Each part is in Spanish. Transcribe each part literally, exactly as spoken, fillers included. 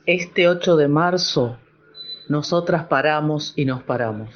Este ocho de marzo, nosotras paramos y nos paramos,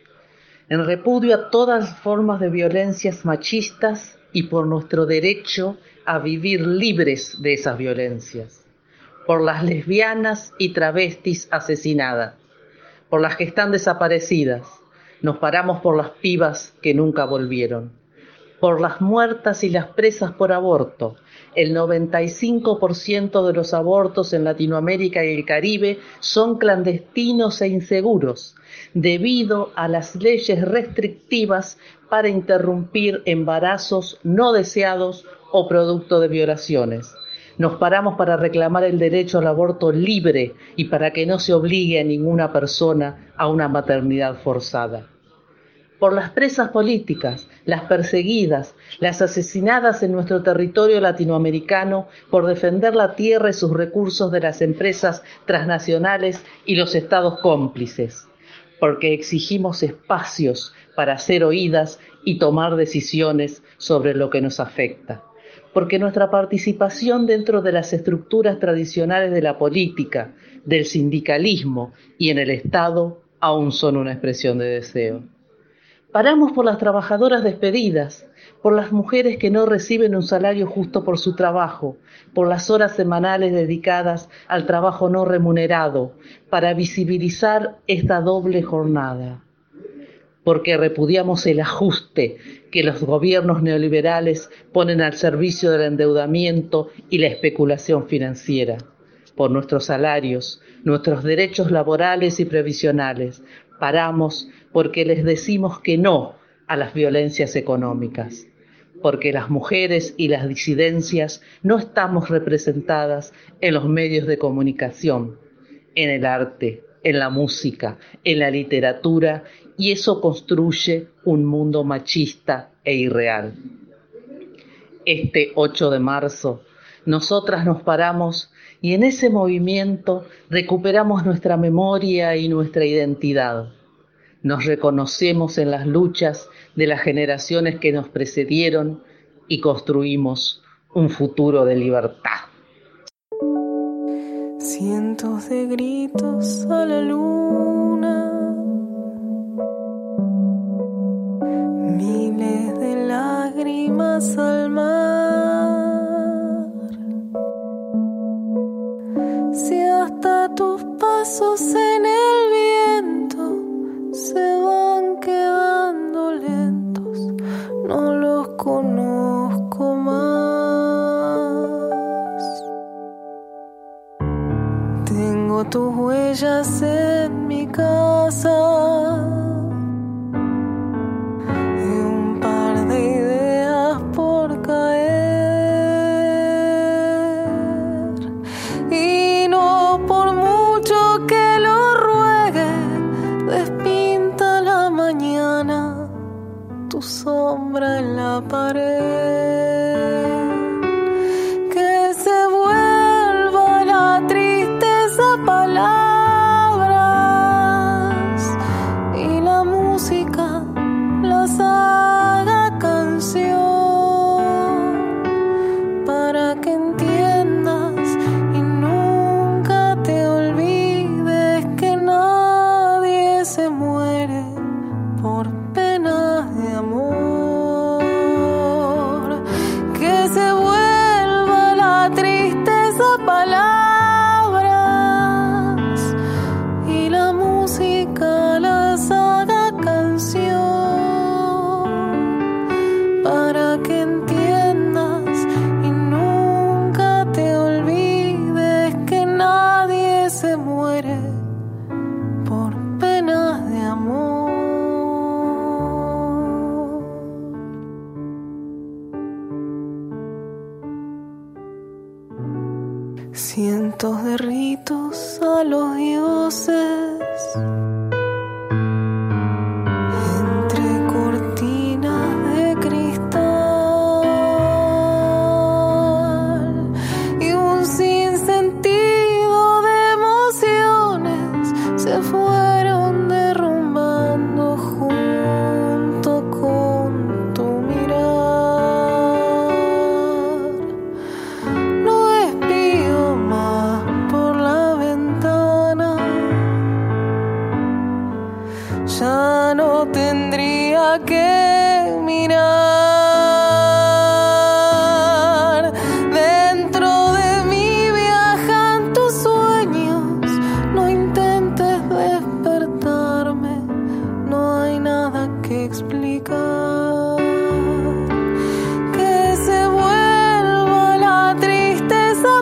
en repudio a todas formas de violencias machistas y por nuestro derecho a vivir libres de esas violencias, por las lesbianas y travestis asesinadas, por las que están desaparecidas. Nos paramos por las pibas que nunca volvieron, por las muertas y las presas por aborto. El noventa y cinco por ciento de los abortos en Latinoamérica y el Caribe son clandestinos e inseguros, debido a las leyes restrictivas para interrumpir embarazos no deseados o producto de violaciones. Nos paramos para reclamar el derecho al aborto libre y para que no se obligue a ninguna persona a una maternidad forzada. Por las presas políticas, las perseguidas, las asesinadas en nuestro territorio latinoamericano por defender la tierra y sus recursos de las empresas transnacionales y los estados cómplices, porque exigimos espacios para ser oídas y tomar decisiones sobre lo que nos afecta, porque nuestra participación dentro de las estructuras tradicionales de la política, del sindicalismo y en el Estado aún son una expresión de deseo. Paramos por las trabajadoras despedidas, por las mujeres que no reciben un salario justo por su trabajo, por las horas semanales dedicadas al trabajo no remunerado, para visibilizar esta doble jornada. Porque repudiamos el ajuste que los gobiernos neoliberales ponen al servicio del endeudamiento y la especulación financiera. Por nuestros salarios, nuestros derechos laborales y previsionales. Paramos porque les decimos que no a las violencias económicas, porque las mujeres y las disidencias no estamos representadas en los medios de comunicación, en el arte, en la música, en la literatura, y eso construye un mundo machista e irreal. Este ocho de marzo, nosotras nos paramos y en ese movimiento recuperamos nuestra memoria y nuestra identidad. Nos reconocemos en las luchas de las generaciones que nos precedieron y construimos un futuro de libertad. Cientos de gritos a la luna, miles de lágrimas al mar. Si hasta tus pasos en el viento se van quedando lentos, no los conozco más. Tengo tus huellas en mi casa y un par de ideas por caer, y no por mucho que lo ruegue despinta la mañana tu sombra en la pared. Que se vuelva la tristeza palabras y la música las haga canción, para que entiendas y nunca te olvides que nadie se muere por penas de amor. Que se vuelva la tristeza palabras y la música las haga canción, para que entiendas y nunca te olvides que nadie se muere por penas de amor. Cientos de ritos a los dioses, entre cortinas de cristal, y un sinsentido de emociones se fueron derrumbando junto con tu mirar. No espío más por la ventana para qué mirar. Dentro de mí viajan tus sueños, no intentes despertarme, no hay nada que explicar. Que se vuelva la tristeza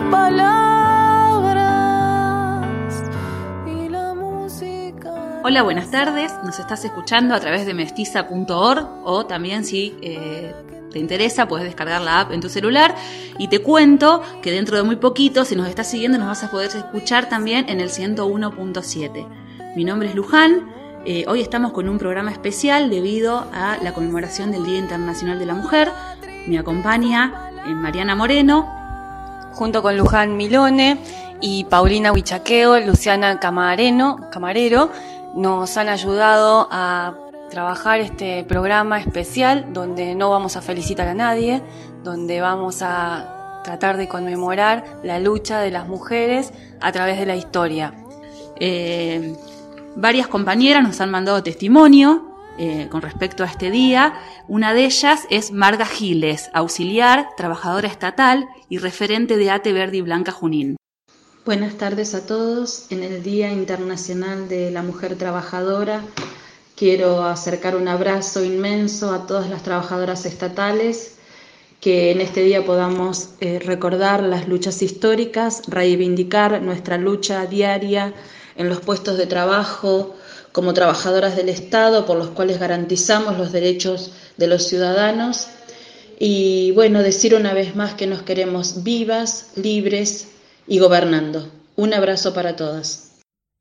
palabras y la música. Hola, buenas tardes. Nos estás escuchando a través de mestiza punto org o también si eh, te interesa puedes descargar la app en tu celular. Y te cuento que dentro de muy poquito, si nos estás siguiendo, nos vas a poder escuchar también en el ciento uno punto siete. Mi nombre es Luján. Eh, hoy estamos con un programa especial debido a la conmemoración del Día Internacional de la Mujer. Me acompaña eh, Mariana Moreno, junto con Luján Milone y Paulina Huichaqueo, Luciana Camareno, Camarero, nos han ayudado a trabajar este programa especial donde no vamos a felicitar a nadie, donde vamos a tratar de conmemorar la lucha de las mujeres a través de la historia. Eh, varias compañeras nos han mandado testimonio eh, con respecto a este día. Una de ellas es Marga Giles, auxiliar, trabajadora estatal y referente de ATE Verde y Blanca Junín. Buenas tardes a todos. En el Día Internacional de la Mujer Trabajadora quiero acercar un abrazo inmenso a todas las trabajadoras estatales, que en este día podamos eh, recordar las luchas históricas, reivindicar nuestra lucha diaria en los puestos de trabajo como trabajadoras del Estado, por los cuales garantizamos los derechos de los ciudadanos. Y bueno, decir una vez más que nos queremos vivas, libres y gobernando. Un abrazo para todas.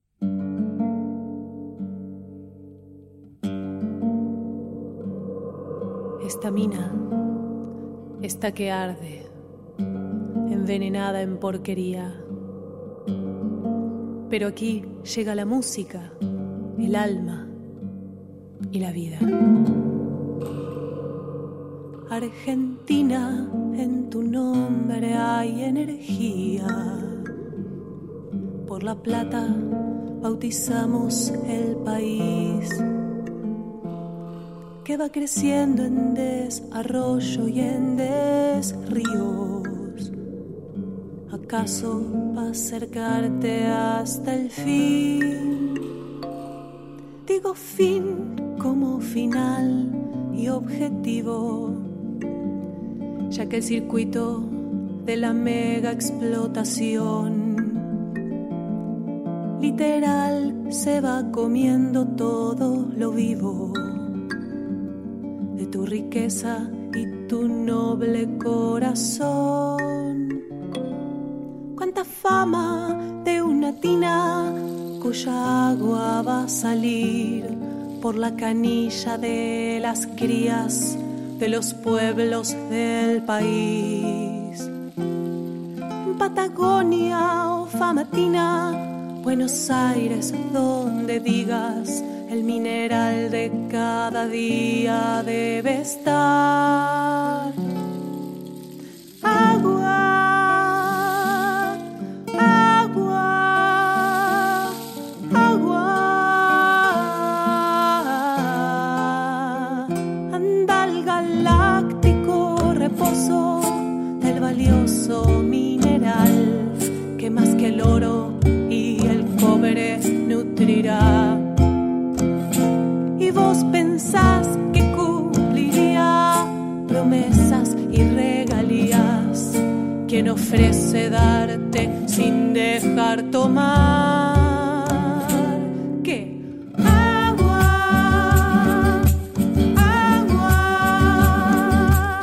Esta mina, esta que arde, envenenada en porquería. Pero aquí llega la música, el alma y la vida. Argentina, en tu nombre hay energía. Por la plata bautizamos el país, que va creciendo en desarrollo y en desríos. ¿Acaso va a acercarte hasta el fin? Digo fin como final y objetivo, ya que el circuito de la mega explotación literal se va comiendo todo lo vivo de tu riqueza y tu noble corazón. Cuánta fama de una tina cuya agua va a salir por la canilla de las crías de los pueblos del país. En Patagonia o Famatina, Buenos Aires, donde digas, el mineral de cada día debe estar. Agua, agua, agua. Anda al galáctico reposo del valioso mineral que más que el oro y el cobre nutrirá. Y vos pensás que cumpliría promesas y regalías, quien ofrece darte sin dejar tomar. ¿Qué? Agua, agua,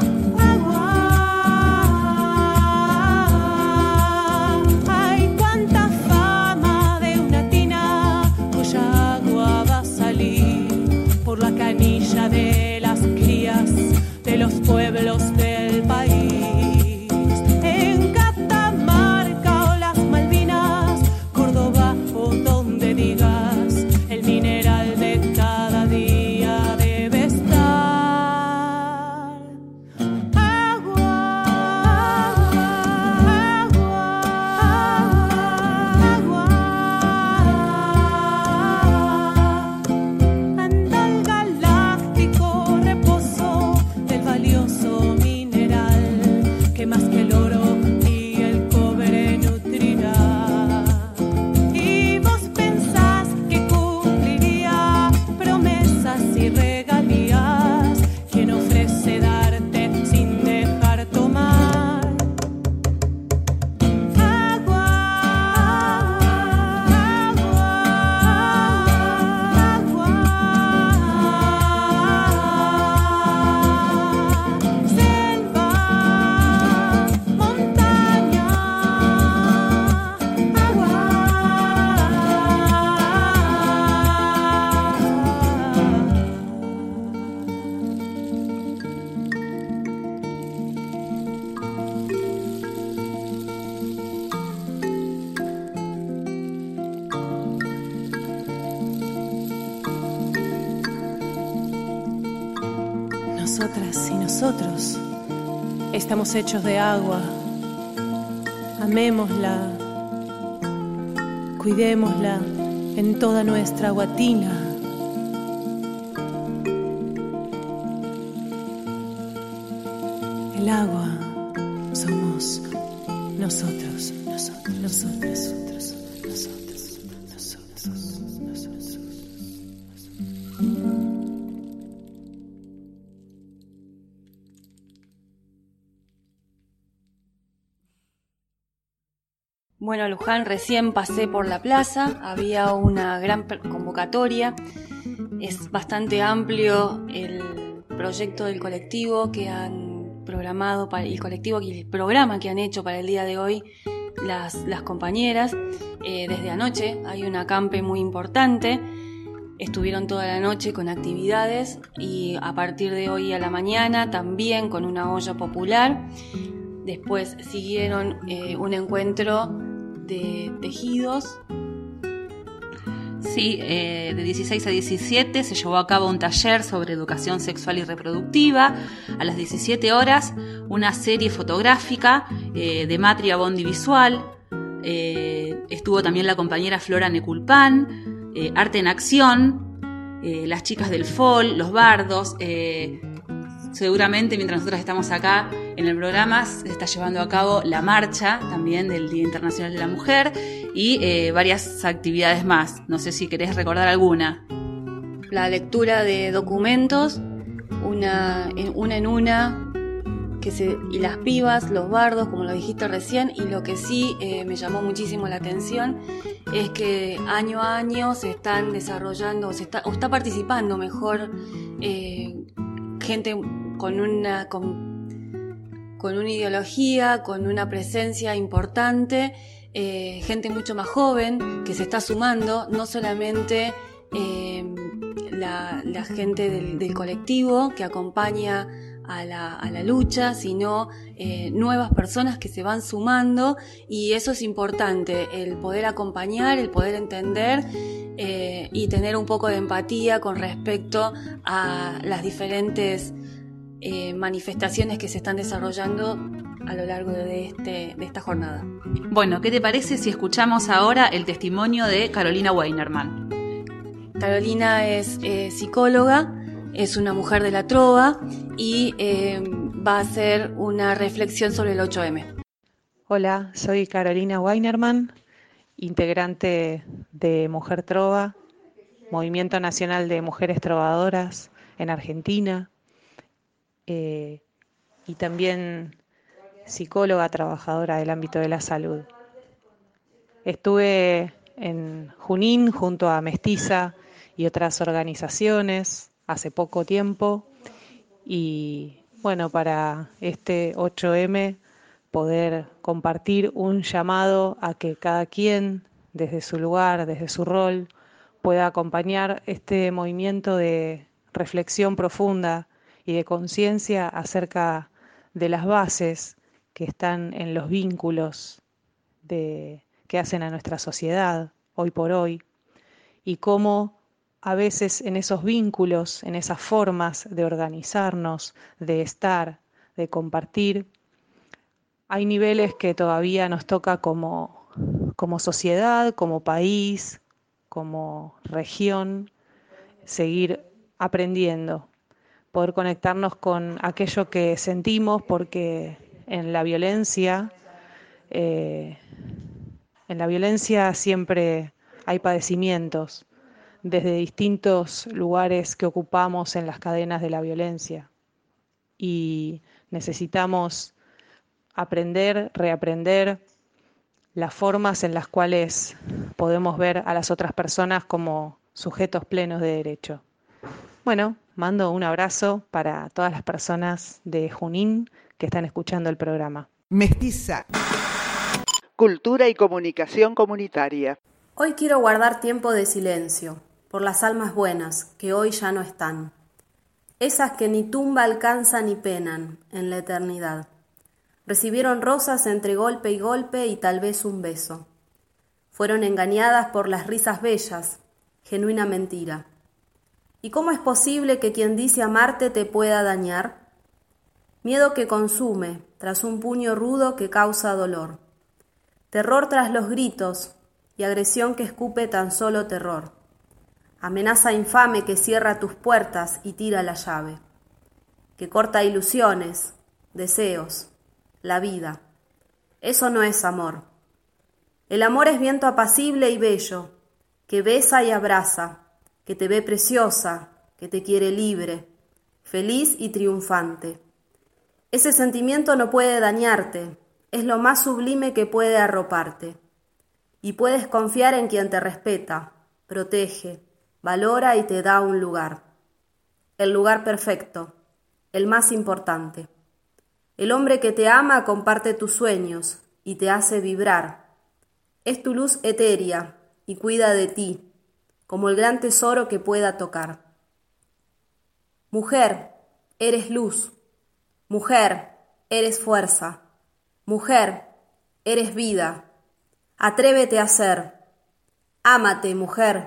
agua. Hay cuánta fama de una tina cuya agua va a salir por la canilla de las crías de los pueblos del país. En Catamarca o las Malvinas, Córdoba nosotras y nosotros estamos hechos de agua. Amémosla, cuidémosla en toda nuestra guatina. El agua somos nosotros, nosotros, nosotros, nosotros, nosotros, nosotros, nosotros. Bueno, Luján, recién pasé por la plaza, había una gran convocatoria, es bastante amplio el proyecto del colectivo que han programado, para el colectivo y el programa que han hecho para el día de hoy las, las compañeras. Eh, desde anoche hay un acampe muy importante, estuvieron toda la noche con actividades y a partir de hoy a la mañana también con una olla popular. Después siguieron eh, un encuentro de tejidos. Sí, eh, de dieciséis a diecisiete se llevó a cabo un taller sobre educación sexual y reproductiva. A las diecisiete horas, una serie fotográfica eh, de Matria Bondi Visual. Eh, estuvo también la compañera Flora Neculpan, eh, Arte en Acción, eh, las chicas del F O L, los bardos. Eh, seguramente mientras nosotros estamos acá en el programa se está llevando a cabo la marcha también del Día Internacional de la Mujer y eh, varias actividades más. No sé si querés recordar alguna. La lectura de documentos, una en una, en una que se, y las pibas, los bardos, como lo dijiste recién, y lo que sí eh, me llamó muchísimo la atención es que año a año se están desarrollando, o, se está, o está participando mejor eh, gente con una... Con, con una ideología, con una presencia importante, eh, gente mucho más joven que se está sumando, no solamente eh, la, la gente del, del colectivo que acompaña a la, a la lucha, sino eh, nuevas personas que se van sumando, y eso es importante, el poder acompañar, el poder entender eh, y tener un poco de empatía con respecto a las diferentes Eh, manifestaciones que se están desarrollando a lo largo de, este, de esta jornada. Bueno, ¿qué te parece si escuchamos ahora el testimonio de Carolina Weinerman? Carolina es eh, psicóloga, es una mujer de la trova y eh, va a hacer una reflexión sobre el ocho eme. Hola, soy Carolina Weinerman, integrante de Mujer Trova, Movimiento Nacional de Mujeres Trovadoras en Argentina. Eh, y también psicóloga trabajadora del ámbito de la salud. Estuve en Junín junto a Mestiza y otras organizaciones hace poco tiempo y bueno, para este ocho eme poder compartir un llamado a que cada quien desde su lugar, desde su rol, pueda acompañar este movimiento de reflexión profunda y de conciencia acerca de las bases que están en los vínculos de, que hacen a nuestra sociedad hoy por hoy, y cómo a veces en esos vínculos, en esas formas de organizarnos, de estar, de compartir, hay niveles que todavía nos toca como, como sociedad, como país, como región, seguir aprendiendo. Poder conectarnos con aquello que sentimos, porque en la violencia, eh, en la violencia siempre hay padecimientos, desde distintos lugares que ocupamos en las cadenas de la violencia. Y necesitamos aprender, reaprender las formas en las cuales podemos ver a las otras personas como sujetos plenos de derecho. Bueno, mando un abrazo para todas las personas de Junín que están escuchando el programa. Mestiza. Cultura y comunicación comunitaria. Hoy quiero guardar tiempo de silencio por las almas buenas que hoy ya no están. Esas que ni tumba alcanzan ni penan en la eternidad. Recibieron rosas entre golpe y golpe y tal vez un beso. Fueron engañadas por las risas bellas, genuina mentira. ¿Y cómo es posible que quien dice amarte te pueda dañar? Miedo que consume, tras un puño rudo que causa dolor. Terror tras los gritos y agresión que escupe tan solo terror. Amenaza infame que cierra tus puertas y tira la llave. Que corta ilusiones, deseos, la vida. Eso no es amor. El amor es viento apacible y bello, que besa y abraza, que te ve preciosa, que te quiere libre, feliz y triunfante. Ese sentimiento no puede dañarte, es lo más sublime que puede arroparte. Y puedes confiar en quien te respeta, protege, valora y te da un lugar. El lugar perfecto, el más importante. El hombre que te ama comparte tus sueños y te hace vibrar. Es tu luz etérea y cuida de ti, como el gran tesoro que pueda tocar. Mujer, eres luz. Mujer, eres fuerza. Mujer, eres vida. Atrévete a ser. Ámate, mujer.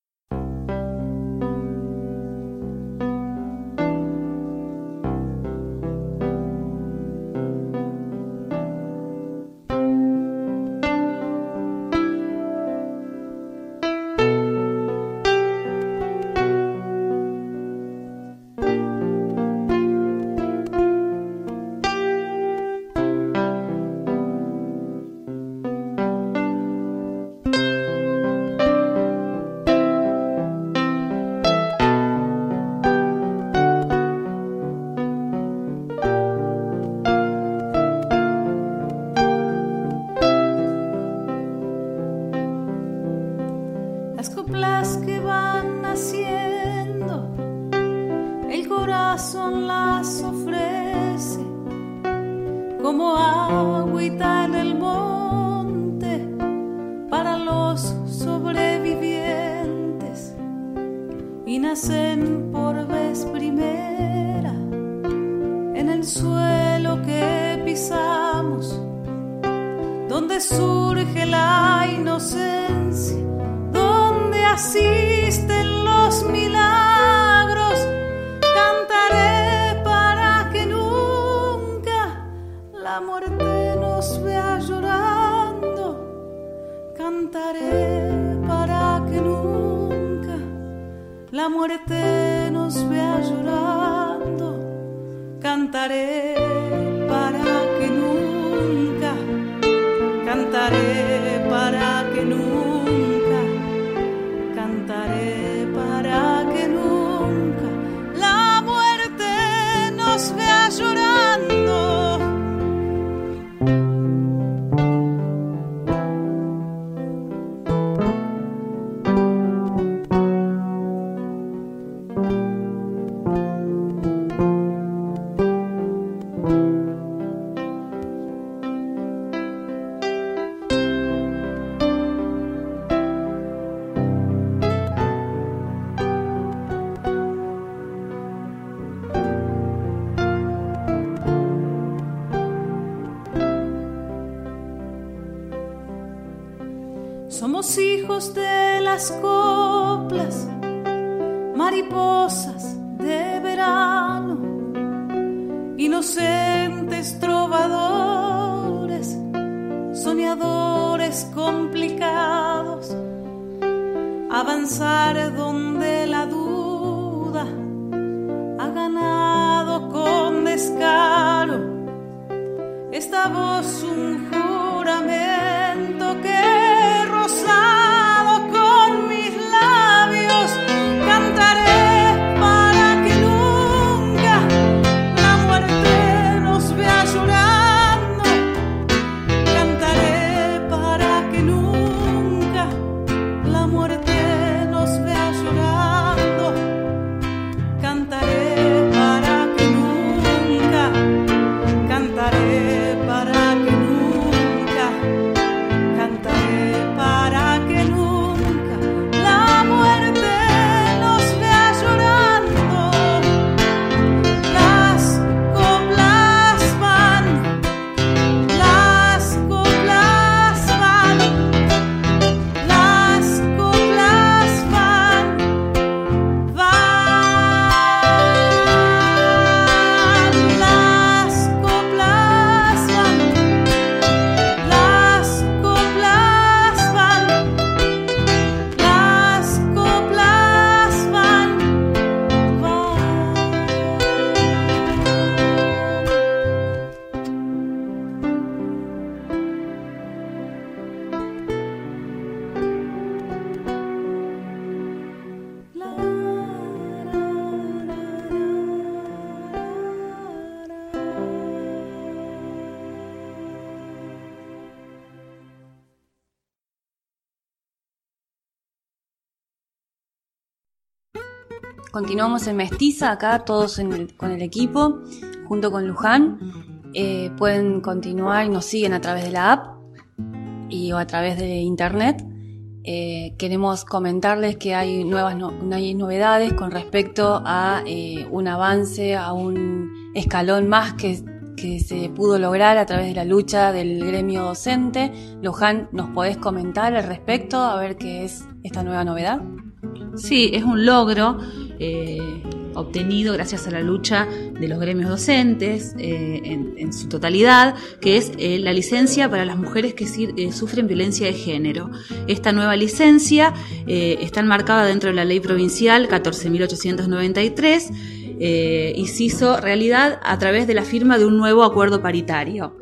Somos hijos de las coplas, mariposas de verano, inocentes trovadores, soñadores complicados, avanzar donde la duda ha ganado con descaro. Esta voz un juramento que rozado con mis labios cantaré para que nunca la muerte nos vea llorando. Cantaré para que nunca la muerte nos vea llorando. Cantaré para que nunca, cantaré para que nunca, cantaré para que nunca la muerte nos vea llorando. Las coplas van, las coplas van, las coplas continuamos en Mestiza, acá todos en el, con el equipo, junto con Luján. Eh, pueden continuar y nos siguen a través de la app y o a través de internet. Eh, queremos comentarles que hay nuevas no, hay novedades con respecto a eh, un avance, a un escalón más que, que se pudo lograr a través de la lucha del gremio docente. Luján, ¿nos podés comentar al respecto, a ver qué es esta nueva novedad? Sí, es un logro eh, obtenido gracias a la lucha de los gremios docentes eh, en, en su totalidad, que es eh, la licencia para las mujeres que si, eh, sufren violencia de género. Esta nueva licencia eh, está enmarcada dentro de la ley provincial catorce mil ochocientos noventa y tres eh, y se hizo realidad a través de la firma de un nuevo acuerdo paritario.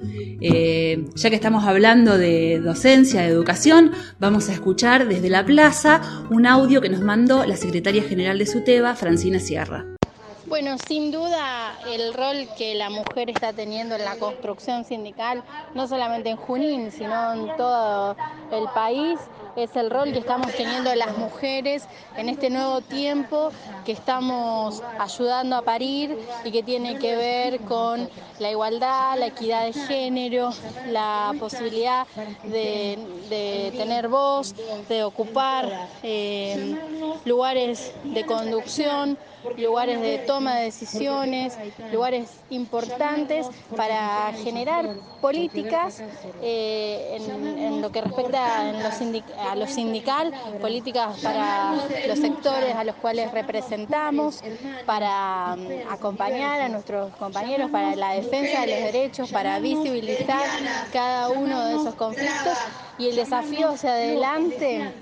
Eh, ya que estamos hablando de docencia, de educación, vamos a escuchar desde la plaza un audio que nos mandó la secretaria general de SUTEBA, Francina Sierra. Bueno, sin duda el rol que la mujer está teniendo en la construcción sindical, no solamente en Junín, sino en todo el país, es el rol que estamos teniendo las mujeres en este nuevo tiempo que estamos ayudando a parir y que tiene que ver con la igualdad, la equidad de género, la posibilidad de, de tener voz, de ocupar eh, lugares de conducción, lugares de toma de decisiones, lugares importantes para generar políticas eh, en, en lo que respecta en los sindic- a lo sindical, políticas para los sectores a los cuales representamos, para um, acompañar a nuestros compañeros, para la defensa de los derechos, para visibilizar cada uno de esos conflictos. Y el desafío hacia adelante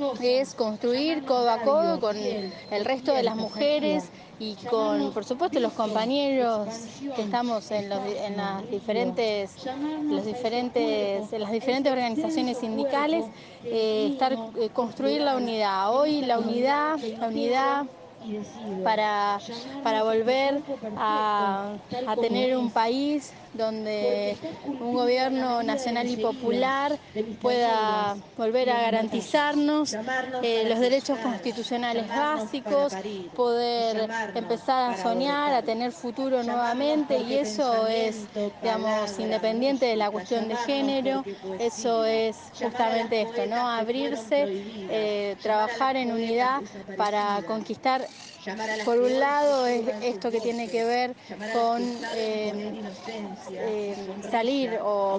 es construir codo a codo con el resto de las mujeres y con, por supuesto, los compañeros que estamos en, los, en las diferentes, los diferentes, en las diferentes organizaciones sindicales, eh, estar, eh, construir la unidad. Hoy la unidad, la unidad para, para volver a, a tener un país donde un gobierno nacional y popular pueda volver a garantizarnos eh, los derechos constitucionales básicos, poder empezar a soñar, a tener futuro nuevamente, y eso es, digamos, independiente de la cuestión de género. Eso es justamente esto, ¿no? Abrirse, eh, trabajar en unidad para conquistar. Por un lado es esto que tiene que ver con eh, eh, salir o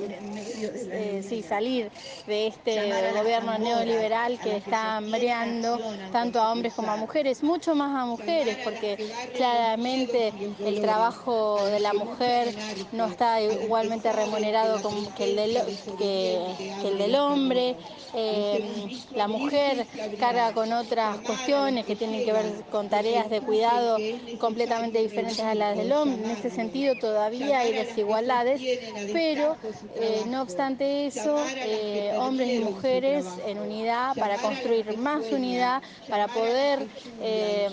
eh, sí, salir de este gobierno neoliberal que está hambreando tanto a hombres como a mujeres, mucho más a mujeres, porque claramente el trabajo de la mujer no está igualmente remunerado como que el del, que, que el del hombre. Eh, la mujer carga con otras cuestiones que tienen que ver con tareas de cuidado completamente diferentes a las del hombre. En ese sentido todavía hay desigualdades, pero eh, no obstante eso, eh, hombres y mujeres en unidad para construir más unidad, para poder eh,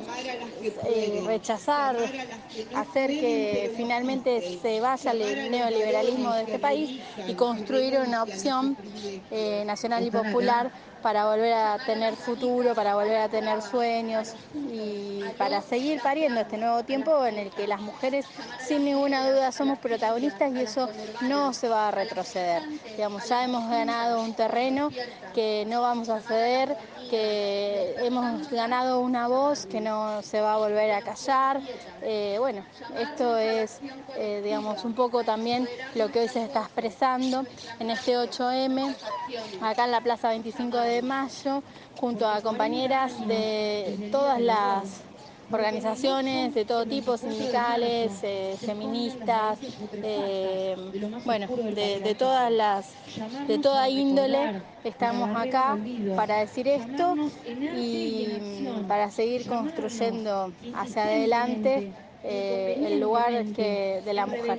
eh, rechazar, hacer que finalmente se vaya el neoliberalismo de este país y construir una opción eh, nacional y popular para volver a tener futuro, para volver a tener sueños y para seguir pariendo este nuevo tiempo en el que las mujeres sin ninguna duda somos protagonistas, y eso no se va a retroceder. Digamos, ya hemos ganado un terreno que no vamos a ceder, que hemos ganado una voz que no se va a volver a callar. Eh, bueno, esto es, eh, digamos, un poco también lo que hoy se está expresando en este ocho eme, acá en la Plaza veinticinco de mayo, junto a compañeras de todas las organizaciones de todo tipo, sindicales, eh, feministas, eh, bueno, de, de todas las, de toda índole. Estamos acá para decir esto y para seguir construyendo hacia adelante eh, el lugar que, de la mujer.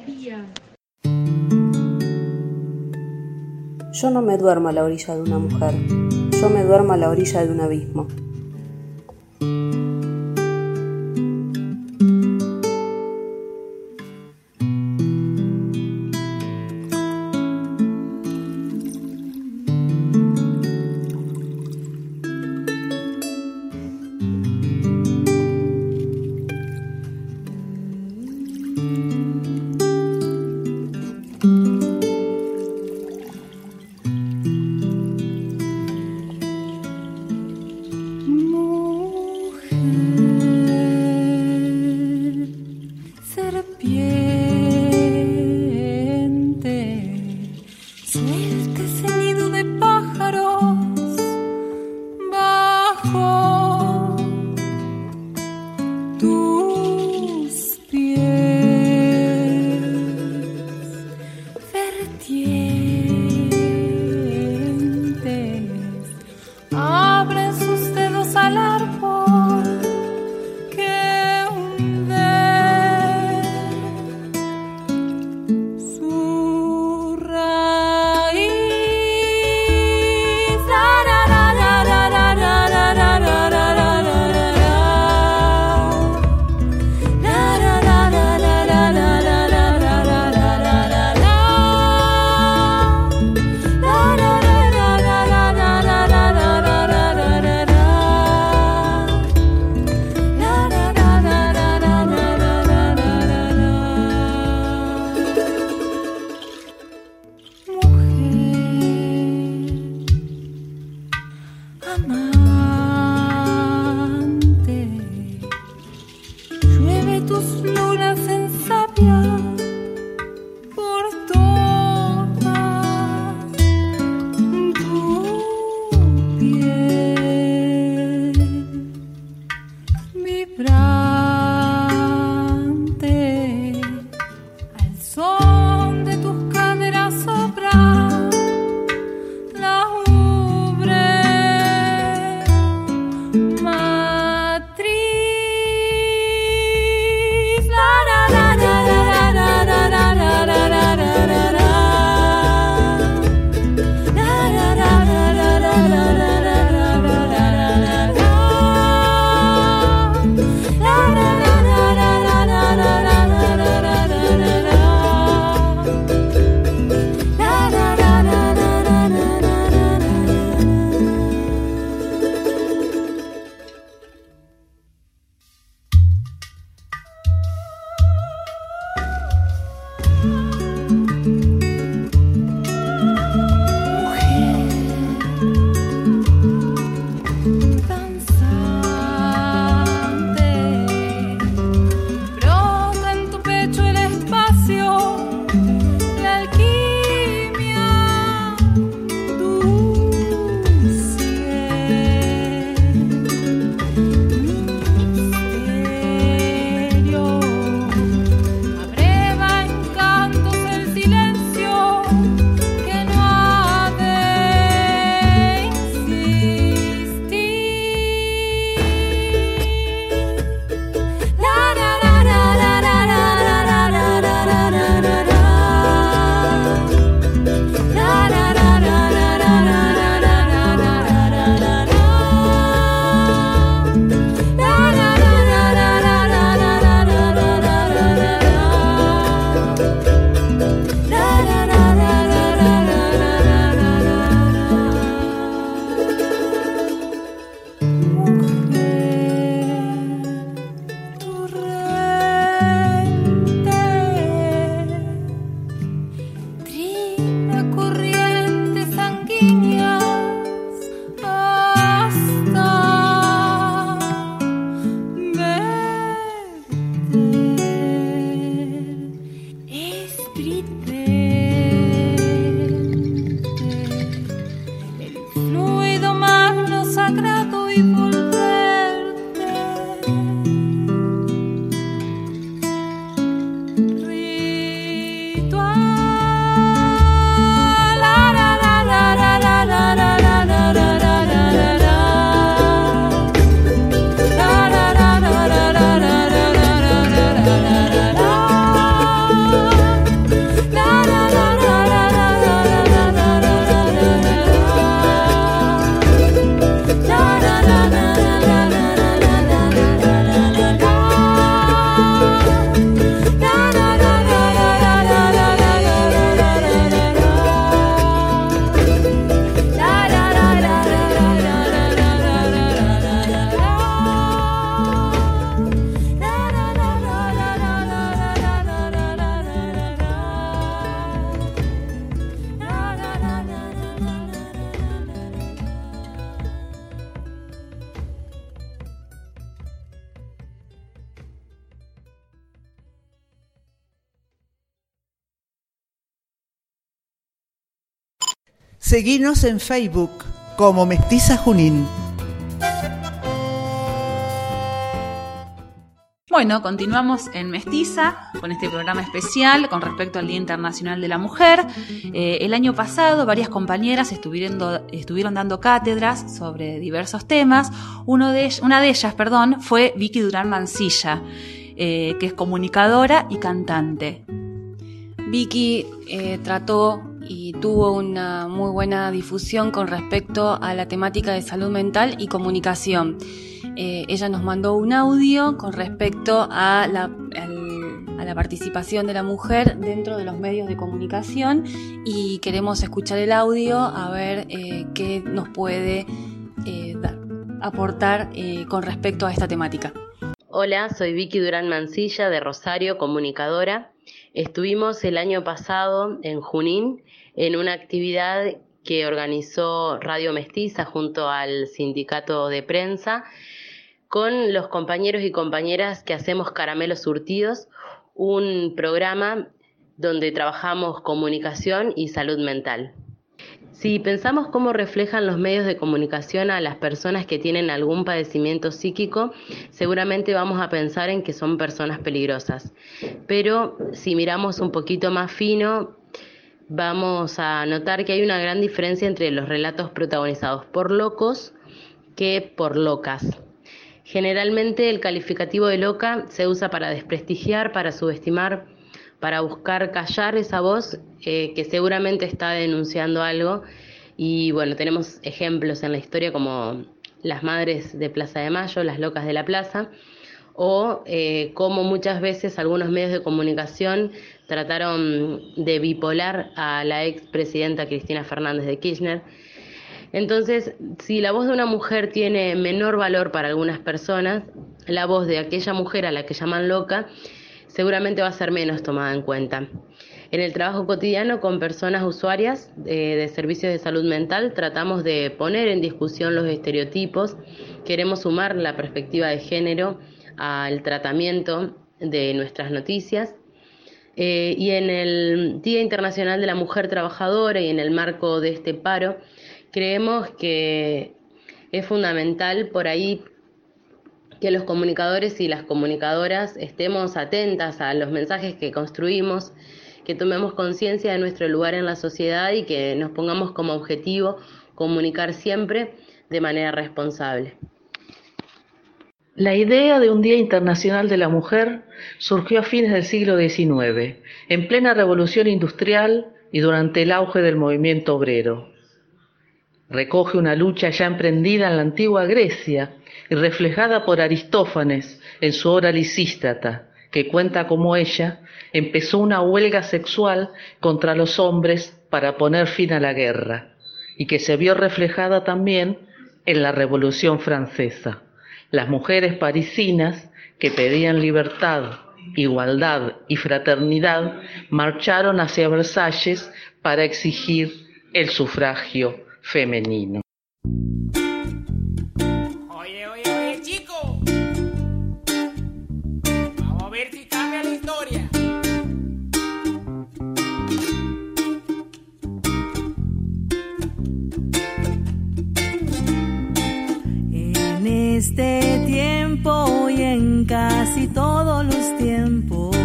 Yo no me duermo a la orilla de una mujer, yo me duermo a la orilla de un abismo. abren sus dedos al árbol que hunde su raíz. La, la, la, la, la, la, la, la, la, la, la, la, la, la. Seguinos en Facebook como Mestiza Junín. Bueno, continuamos en Mestiza con este programa especial con respecto al Día Internacional de la Mujer. Eh, el año pasado varias compañeras estuvieron, estuvieron dando cátedras sobre diversos temas. Uno de, una de ellas, perdón, fue Vicky Durán Mancilla, eh, que es comunicadora y cantante. Vicky eh, trató y tuvo una muy buena difusión con respecto a la temática de salud mental y comunicación. Eh, ella nos mandó un audio con respecto a la, al, a la participación de la mujer dentro de los medios de comunicación y queremos escuchar el audio a ver eh, qué nos puede eh, dar, aportar eh, con respecto a esta temática. Hola, soy Vicky Durán Mancilla de Rosario, comunicadora. Estuvimos el año pasado en Junín en una actividad que organizó Radio Mestiza junto al Sindicato de Prensa con los compañeros y compañeras que hacemos Caramelos Surtidos, un programa donde trabajamos comunicación y salud mental. Si pensamos cómo reflejan los medios de comunicación a las personas que tienen algún padecimiento psíquico, seguramente vamos a pensar en que son personas peligrosas. Pero si miramos un poquito más fino, vamos a notar que hay una gran diferencia entre los relatos protagonizados por locos que por locas. Generalmente el calificativo de loca se usa para desprestigiar, para subestimar, para buscar callar esa voz eh, que seguramente está denunciando algo. Y bueno, tenemos ejemplos en la historia como las madres de Plaza de Mayo, las locas de la plaza, o eh, como muchas veces algunos medios de comunicación trataron de bipolar a la expresidenta Cristina Fernández de Kirchner. Entonces, si la voz de una mujer tiene menor valor para algunas personas, la voz de aquella mujer a la que llaman loca seguramente va a ser menos tomada en cuenta. En el trabajo cotidiano con personas usuarias eh, de servicios de salud mental tratamos de poner en discusión los estereotipos, queremos sumar la perspectiva de género al tratamiento de nuestras noticias. Eh, y en el Día Internacional de la Mujer Trabajadora y en el marco de este paro, creemos que es fundamental por ahí que los comunicadores y las comunicadoras estemos atentas a los mensajes que construimos, que tomemos conciencia de nuestro lugar en la sociedad y que nos pongamos como objetivo comunicar siempre de manera responsable. La idea de un Día Internacional de la Mujer surgió a fines del siglo diecinueve, en plena revolución industrial y durante el auge del movimiento obrero. Recoge una lucha ya emprendida en la antigua Grecia y reflejada por Aristófanes en su obra Lisístrata, que cuenta cómo ella empezó una huelga sexual contra los hombres para poner fin a la guerra, y que se vio reflejada también en la Revolución Francesa. Las mujeres parisinas que pedían libertad, igualdad y fraternidad marcharon hacia Versalles para exigir el sufragio femenino. Oye, oye, oye, chico. Vamos a ver si cambia la historia. En este tiempo y en casi todos los tiempos,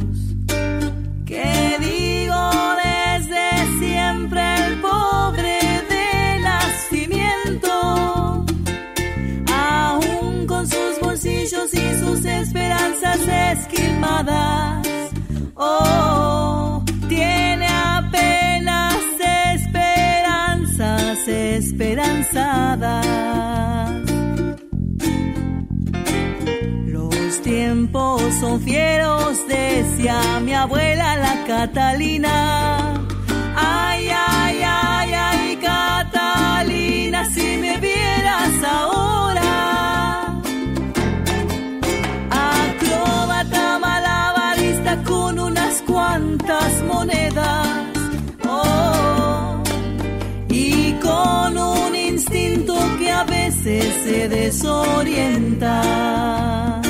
que digo desde siempre el pobre de nacimiento, aún con sus bolsillos y sus esperanzas esquilmadas, oh, tiene apenas esperanzas esperanzadas. Los tiempos son fieros, decía mi abuela la Catalina. Ay, ay, ay, ay, Catalina, si me vieras ahora. Acróbata malabarista con unas cuantas monedas, oh, y con un instinto que a veces se desorienta.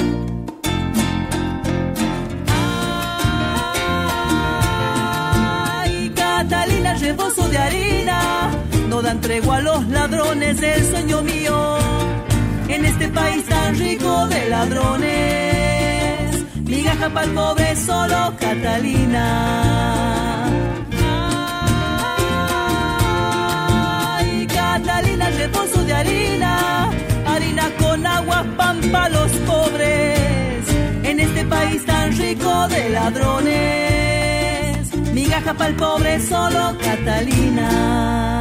Ay, Catalina, rebozo de harina, no dan tregua a los ladrones del sueño mío, en este país tan rico de ladrones. migaja pa'l pobre solo Catalina. Ay, Catalina llevó su de harina, harina con agua, pan pa' los pobres, en este país tan rico de ladrones. Migaja pa'l pobre solo Catalina.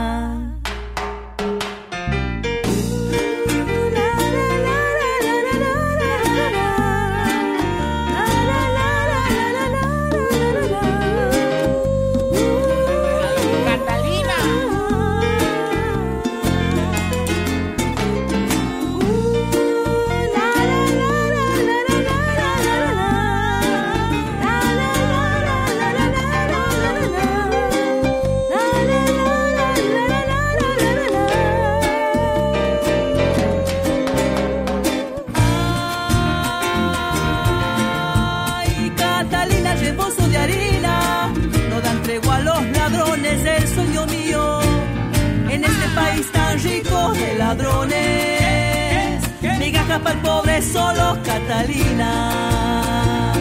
País tan rico de ladrones, migaja pa'l pobre solo Catalina.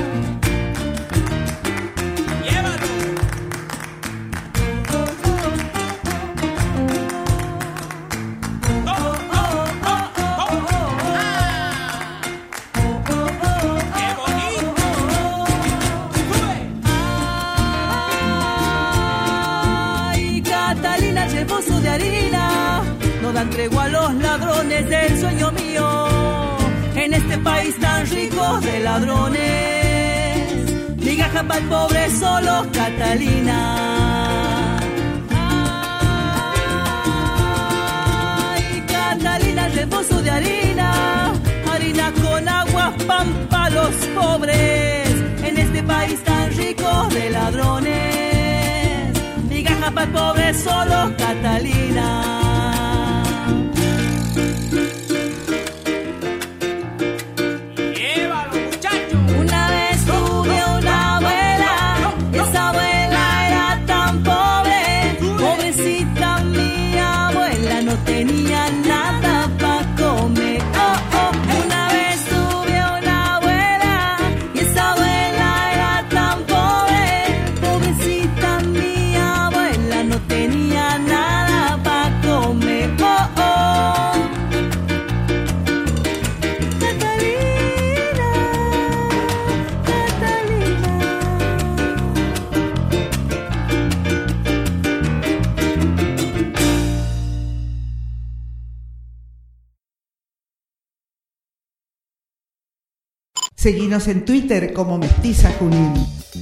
Llévalo. Oh, oh, oh, oh, oh, oh. ¡Qué bonito! Ay, Catalina llevó su de harina, no dan tregua a los ladrones del sueño mío, en este país tan rico de ladrones. Migaja pa'l pobre solo Catalina. Ay, Catalina llevó su de harina, harina con agua, pan pa' los pobres, en este país tan rico de ladrones. Migaja pa'l pobre solo Catalina. Tenía nada pa' comer. Oh, oh. Una vez tuve una abuela y esa abuela era tan pobre. Pobrecita mi abuela, no tenía nada pa' comer. Oh, oh. Catalina, Catalina. Seguinos en Twitter como Mestiza Junín.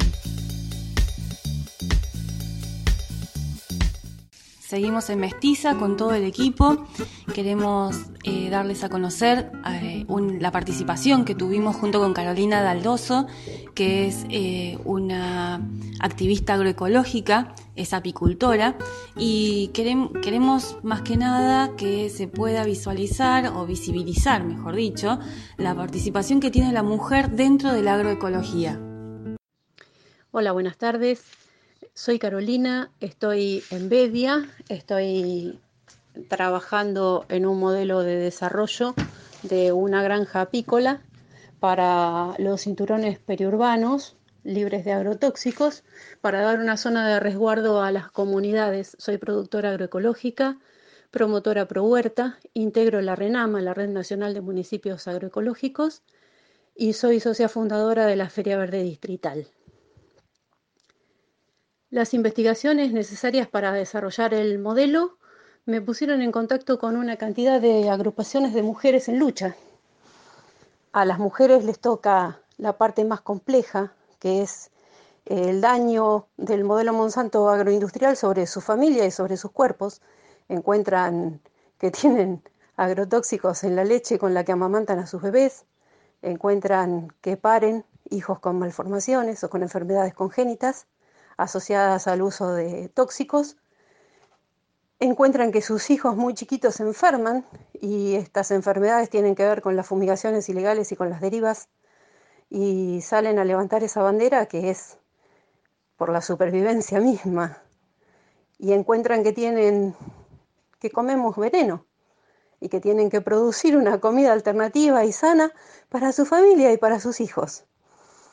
Seguimos en Mestiza con todo el equipo. Queremos eh, darles a conocer eh, un, la participación que tuvimos junto con Carolina Daldoso, que es eh, una activista agroecológica, es apicultora, y querem, queremos más que nada que se pueda visualizar o visibilizar, mejor dicho, la participación que tiene la mujer dentro de la agroecología. Hola, buenas tardes. Soy Carolina, estoy en Bedia, estoy trabajando en un modelo de desarrollo de una granja apícola para los cinturones periurbanos libres de agrotóxicos, para dar una zona de resguardo a las comunidades. Soy productora agroecológica, promotora pro huerta, integro la RENAMA, la Red Nacional de Municipios Agroecológicos, y soy socia fundadora de la Feria Verde Distrital. Las investigaciones necesarias para desarrollar el modelo me pusieron en contacto con una cantidad de agrupaciones de mujeres en lucha. A las mujeres les toca la parte más compleja, que es el daño del modelo Monsanto agroindustrial sobre su familia y sobre sus cuerpos. Encuentran que tienen agrotóxicos en la leche con la que amamantan a sus bebés, encuentran que paren hijos con malformaciones o con enfermedades congénitas asociadas al uso de tóxicos, encuentran que sus hijos muy chiquitos se enferman y estas enfermedades tienen que ver con las fumigaciones ilegales y con las derivas, y salen a levantar esa bandera que es por la supervivencia misma, y encuentran que tienen que comemos veneno y que tienen que producir una comida alternativa y sana para su familia y para sus hijos.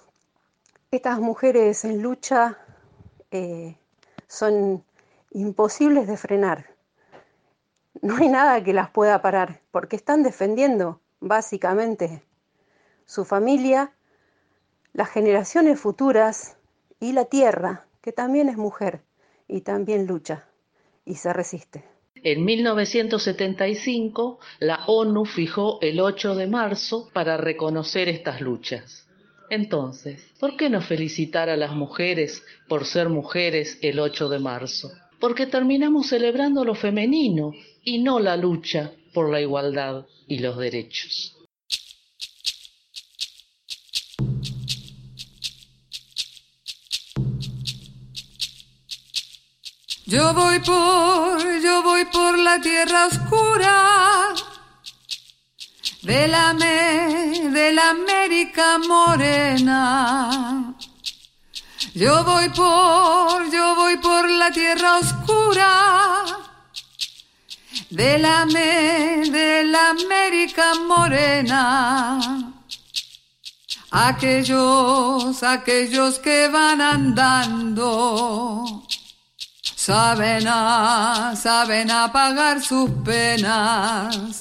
Estas mujeres en lucha eh, son imposibles de frenar. No hay nada que las pueda parar, porque están defendiendo básicamente su familia, las generaciones futuras y la tierra, que también es mujer y también lucha y se resiste. En mil novecientos setenta y cinco, la ONU fijó el ocho de marzo para reconocer estas luchas. Entonces, ¿por qué no felicitar a las mujeres por ser mujeres el ocho de marzo? Porque terminamos celebrando lo femenino y no la lucha por la igualdad y los derechos. Yo voy por, yo voy por la tierra oscura de la, me, de la América morena. Yo voy por, yo voy por la tierra oscura de la, me, de la América morena. Aquellos, aquellos que van andando saben a, saben apagar sus penas.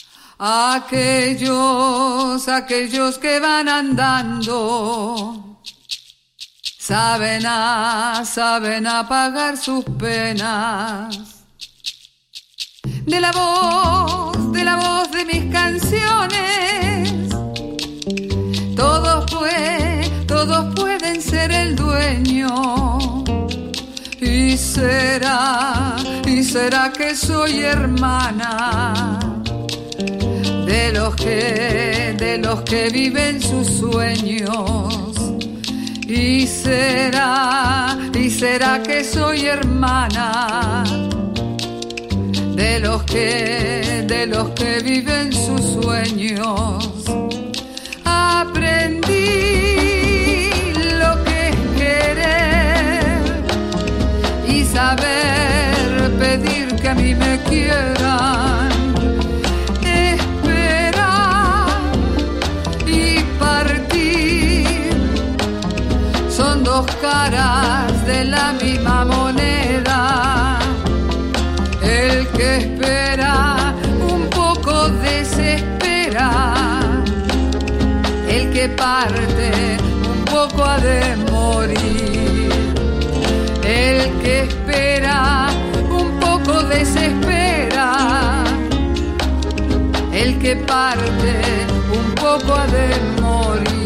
Aquellos, aquellos que van andando saben a, saben apagar sus penas. De la voz, de la voz de mis canciones, todos pueden, todos pueden ser el dueño. Y será, y será que soy hermana de los que, de los que viven sus sueños. Y será, y será que soy hermana de los que, de los que viven sus sueños. Aprendí lo que es querer y saber pedir que a mí me quieran, esperar y partir. Son dos caras de la misma moneda. El que espera un poco desespera. El que parte un poco ha de morir. El que espera un poco desespera. El que parte un poco ha de morir.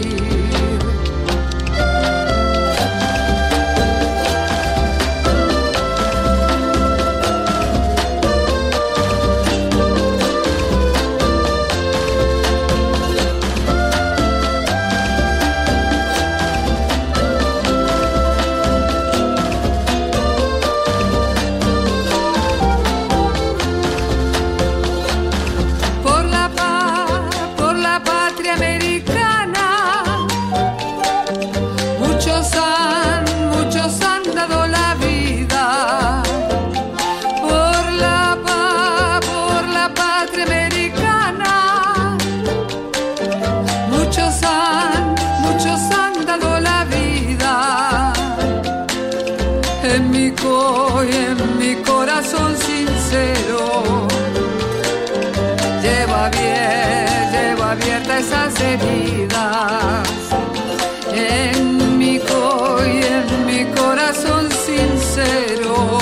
Esas heridas en mi co y en mi corazón sincero,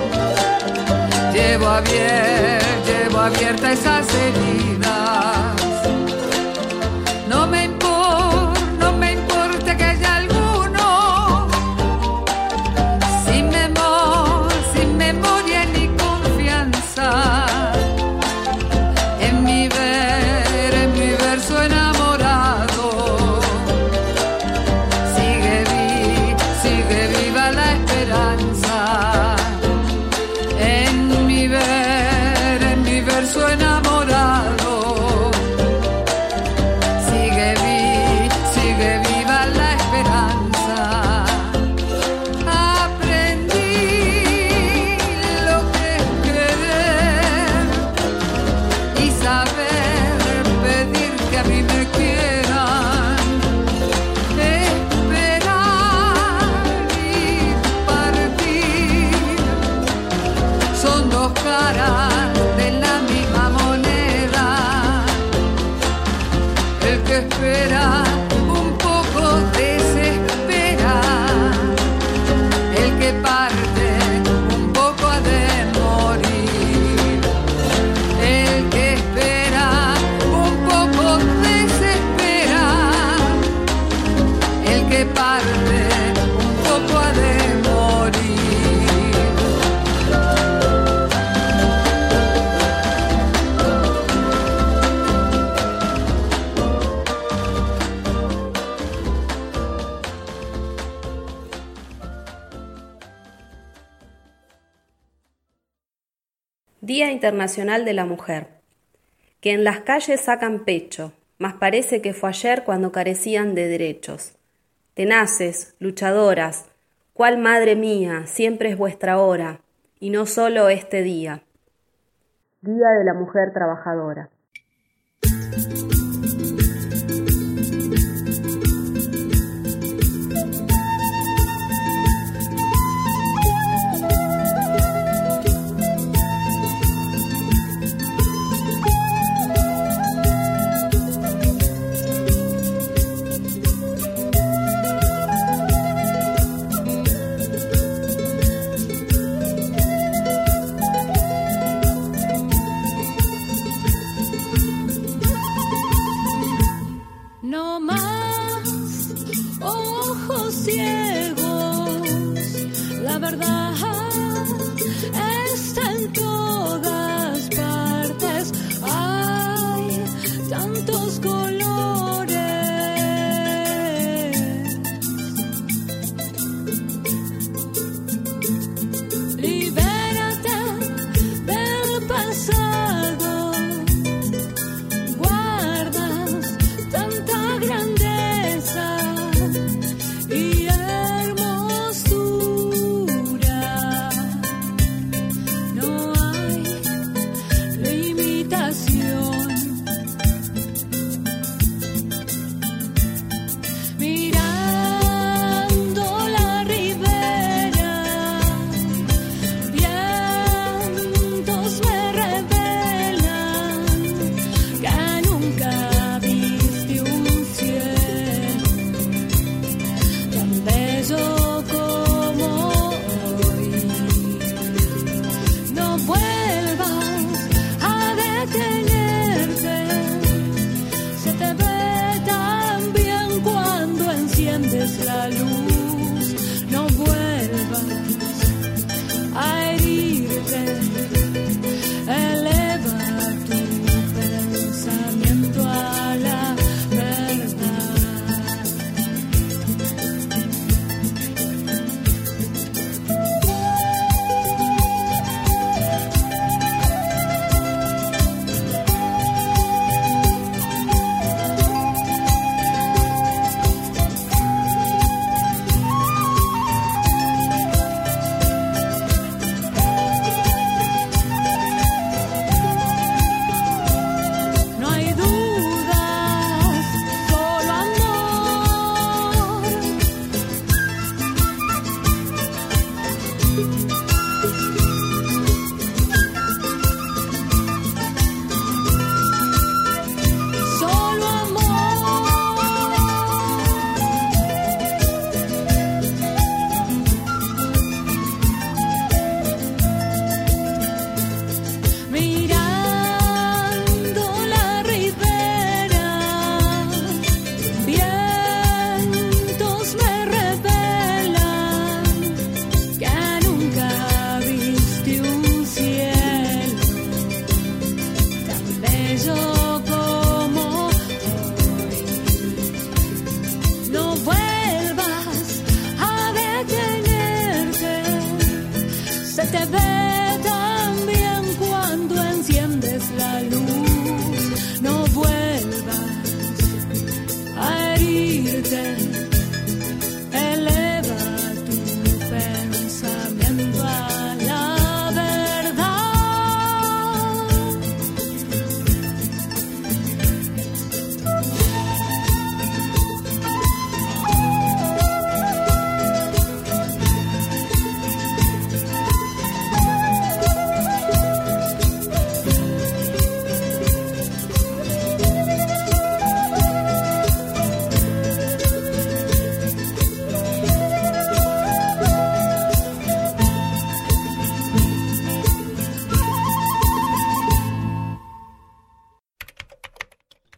llevo abierta, llevo abierta esas heridas. No me importa, no me importa que haya alguno sin memoria, sin memoria ni confianza. En mi ver, en mi verso enamorado, sigue, vi, sigue viva la esperanza. En mi ver, en mi verso enamorado, sigue, vi, sigue viva la esperanza. Aprendí lo que es querer y saber pedir que a mí me quieran, esperar caras de la misma moneda. El que espera un poco desespera, el que parte un poco ha de morir. El que espera un poco desespera, el que parte un poco ha de morir. Día Internacional de la Mujer. Que en las calles sacan pecho, mas parece que fue ayer cuando carecían de derechos. Tenaces, luchadoras, cuál madre mía, siempre es vuestra hora, y no solo este día. Día de la Mujer Trabajadora. No más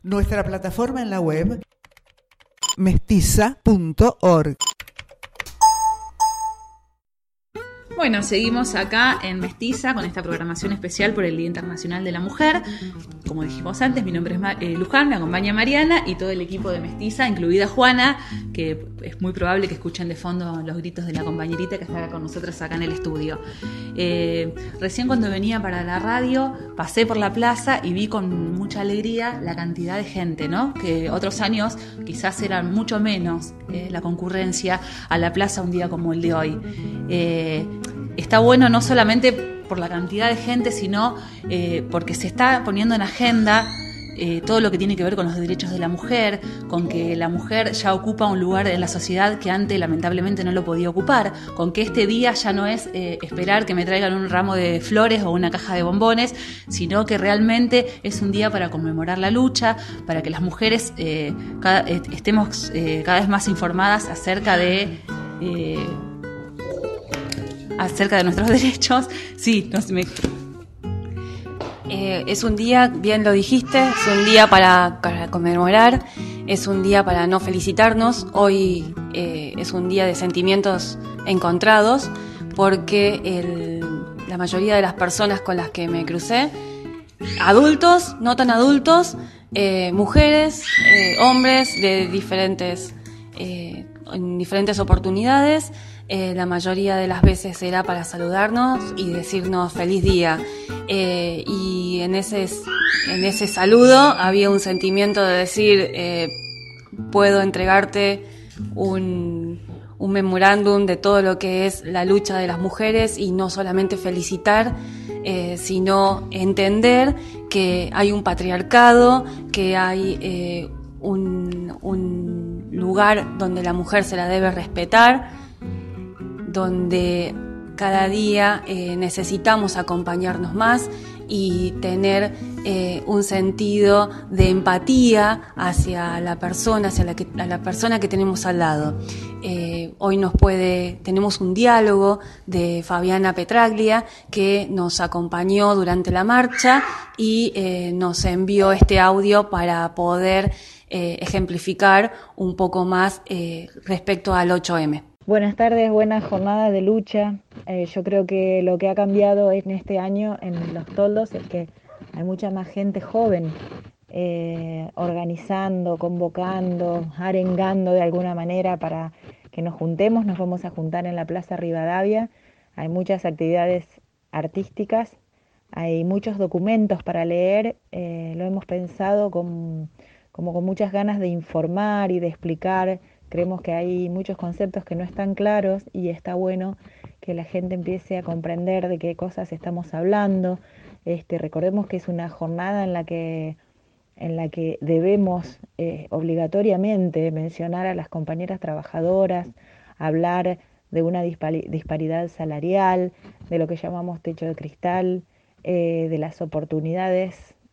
Nuestra plataforma en la web mestiza punto org. Bueno, seguimos acá en Mestiza con esta programación especial por el Día Internacional de la Mujer. Como dijimos antes, mi nombre es Ma- eh, Luján, me acompaña Mariana y todo el equipo de Mestiza, incluida Juana, que es muy probable que escuchen de fondo los gritos de la compañerita que está con nosotros acá en el estudio. Eh, recién cuando venía para la radio, pasé por la plaza y vi con mucha alegría la cantidad de gente, ¿no? Que otros años quizás eran mucho menos eh, la concurrencia a la plaza un día como el de hoy. Eh, Está bueno no solamente por la cantidad de gente, sino eh, porque se está poniendo en agenda eh, todo lo que tiene que ver con los derechos de la mujer, con que la mujer ya ocupa un lugar en la sociedad que antes lamentablemente no lo podía ocupar, con que este día ya no es eh, esperar que me traigan un ramo de flores o una caja de bombones, sino que realmente es un día para conmemorar la lucha, para que las mujeres eh, cada, eh, estemos eh, cada vez más informadas acerca de... Eh, acerca de nuestros derechos. Sí, no sé, me... eh, es un día, bien lo dijiste, es un día para, para conmemorar, es un día para no felicitarnos. Hoy eh, es un día de sentimientos encontrados porque el, la mayoría de las personas con las que me crucé, adultos, no tan adultos, eh, mujeres, eh, hombres de diferentes, eh, en diferentes oportunidades, Eh, la mayoría de las veces era para saludarnos y decirnos feliz día. Eh, y en ese, en ese saludo había un sentimiento de decir, eh, puedo entregarte un, un memorándum de todo lo que es la lucha de las mujeres y no solamente felicitar, eh, sino entender que hay un patriarcado, que hay eh, un, un lugar donde la mujer se la debe respetar, donde cada día eh, necesitamos acompañarnos más y tener eh, un sentido de empatía hacia la persona, hacia la, que, a la persona que tenemos al lado. Eh, hoy nos puede, tenemos un diálogo de Fabiana Petraglia que nos acompañó durante la marcha y eh, nos envió este audio para poder eh, ejemplificar un poco más eh, respecto al ocho eme. Buenas tardes, buena jornada de lucha. Eh, yo creo que lo que ha cambiado en este año en los toldos es que hay mucha más gente joven eh, organizando, convocando, arengando de alguna manera para que nos juntemos. Nos vamos a juntar en la Plaza Rivadavia. Hay muchas actividades artísticas, hay muchos documentos para leer. Eh, lo hemos pensado con, como con muchas ganas de informar y de explicar. Creemos que hay muchos conceptos que no están claros y está bueno que la gente empiece a comprender de qué cosas estamos hablando. Este, recordemos que es una jornada en la que, en la que debemos eh, obligatoriamente mencionar a las compañeras trabajadoras, hablar de una dispari- disparidad salarial, de lo que llamamos techo de cristal, eh, de las oportunidades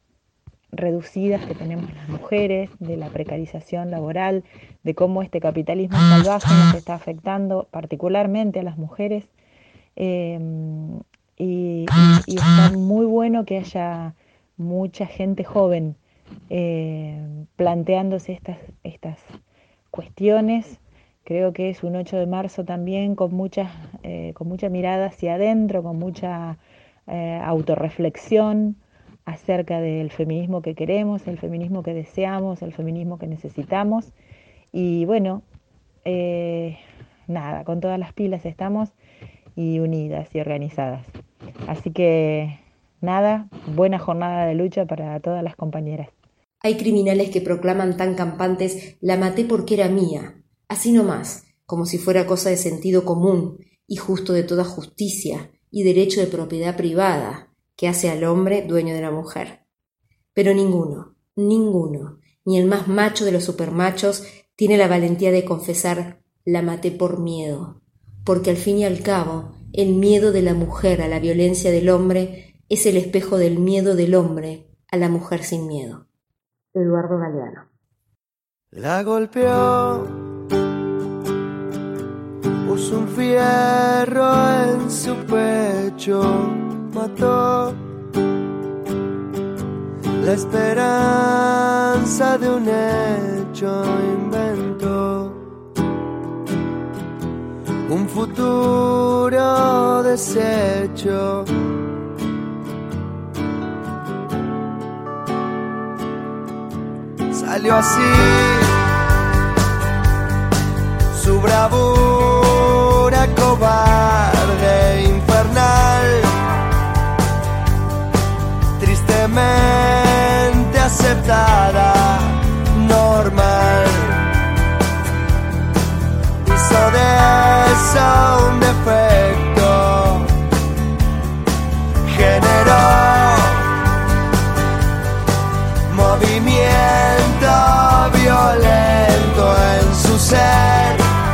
reducidas que tenemos las mujeres, de la precarización laboral, de cómo este capitalismo salvaje nos está afectando particularmente a las mujeres. Eh, y, y, y está muy bueno que haya mucha gente joven eh, planteándose estas, estas cuestiones. Creo que es un ocho de marzo también con mucha, eh, con mucha mirada hacia adentro, con mucha eh, autorreflexión acerca del feminismo que queremos, el feminismo que deseamos, el feminismo que necesitamos. Y bueno, eh, nada, con todas las pilas estamos y unidas y organizadas. Así que nada, buena jornada de lucha para todas las compañeras. Hay criminales que proclaman tan campantes: la maté porque era mía, así nomás, como si fuera cosa de sentido común y justo de toda justicia y derecho de propiedad privada, que hace al hombre dueño de la mujer. Pero ninguno, ninguno, ni el más macho de los supermachos tiene la valentía de confesar: la maté por miedo, porque al fin y al cabo el miedo de la mujer a la violencia del hombre es el espejo del miedo del hombre a la mujer sin miedo. Eduardo Galeano. La golpeó, puso un fierro en su pecho, mató la esperanza esperanza de un hecho inventó un futuro deshecho. Salió así su bravura cobarde, infernal, tristemente aceptada, normal. Hizo de eso un defecto, generó movimiento violento en su ser.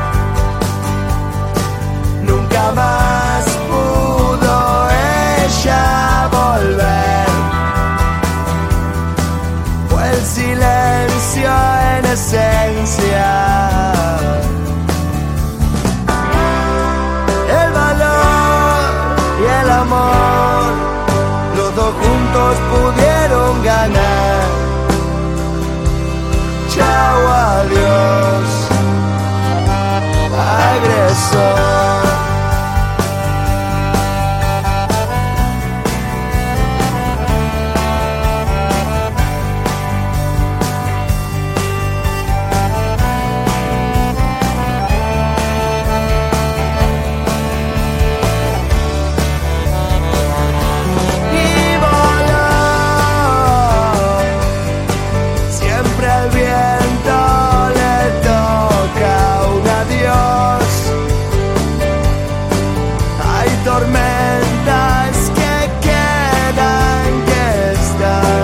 Nunca más pudo ella volver. Fue el silencio en esencia. El valor y el amor, los dos juntos pudieron ganar. Chao, adiós, agresor. Tormentas que quedan, que están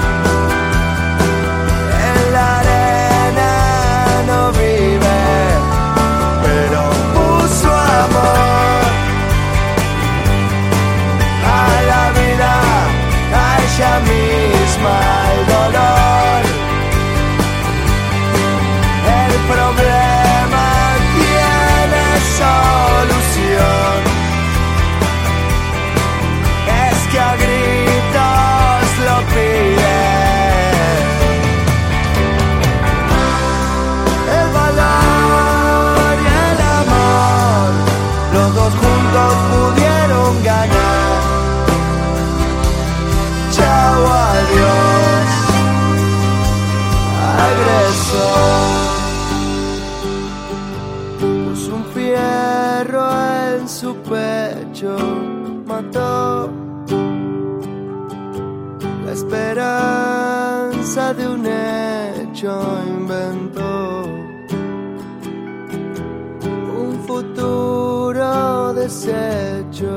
en la arena, no vive, pero puso amor a la vida, a ella misma, el dolor. El problema tiene solución. Que a gritos lo pide. El valor y el amor, los dos juntos pudieron ganar. Chao, adiós, agresor. Puso un fierro en su pecho, mató la esperanza de un hecho inventó un futuro deshecho.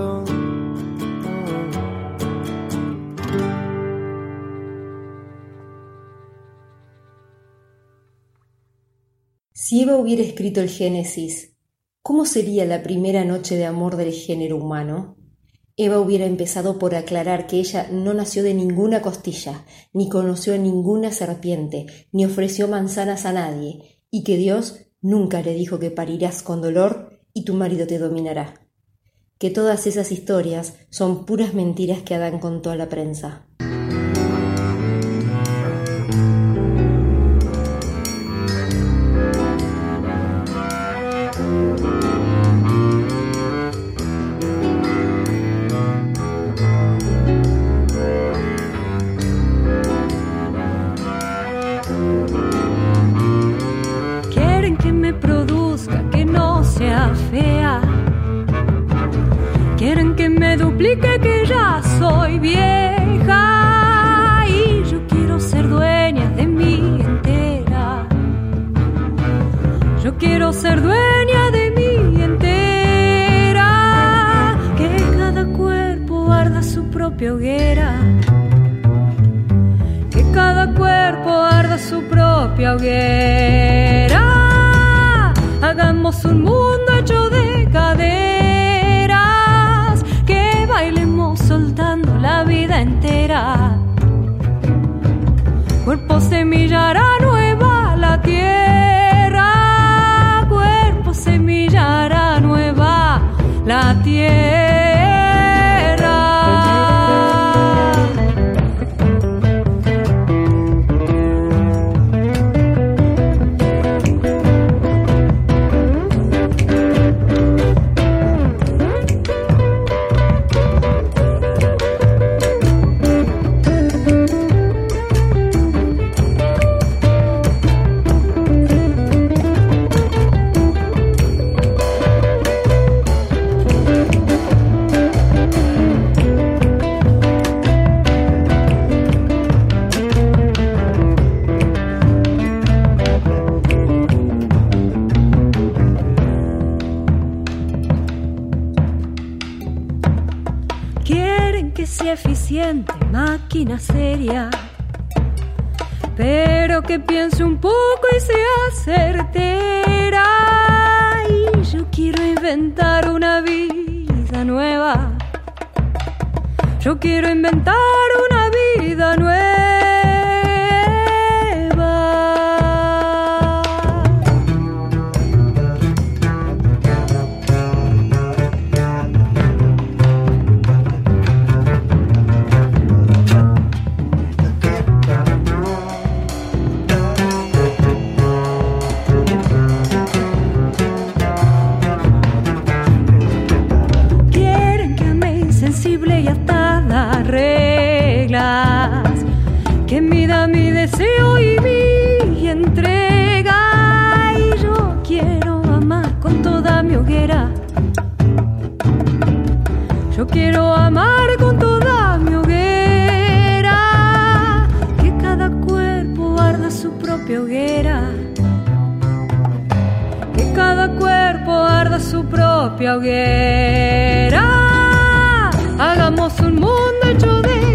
Si Eva hubiera escrito el Génesis, ¿cómo sería la primera noche de amor del género humano? Eva hubiera empezado por aclarar que ella no nació de ninguna costilla, ni conoció a ninguna serpiente, ni ofreció manzanas a nadie, y que Dios nunca le dijo que parirás con dolor y tu marido te dominará. Que todas esas historias son puras mentiras que Adán contó a la prensa. Fea. Quieren que me duplique, que ya soy vieja y yo quiero ser dueña de mí entera. Yo quiero ser dueña de mí entera. Que cada cuerpo arda su propia hoguera. Que cada cuerpo arda su propia hoguera. Hagamos un mundo hecho de caderas, que bailemos soltando la vida entera. Cuerpo semillará nueva la tierra, cuerpo semillará nueva la tierra. impaciente, máquina seria, pero que piense un poco y sea certera. Y yo quiero inventar una vida nueva, yo quiero inventar una vida nueva. Y atada a reglas, que mida mi deseo y mi entrega. Y yo quiero amar con toda mi hoguera, yo quiero amar con toda mi hoguera, que cada cuerpo arda su propia hoguera, que cada cuerpo arda su propia hoguera. Hagamos un mundo hecho de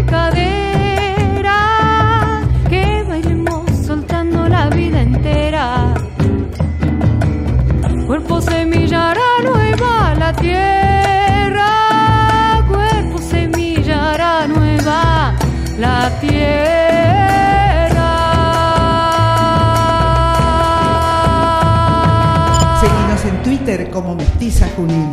cadera, que bailemos soltando la vida entera. Cuerpo semilla hará nueva la tierra, cuerpo semilla hará nueva la tierra. Seguinos en Twitter como Mestiza Junín.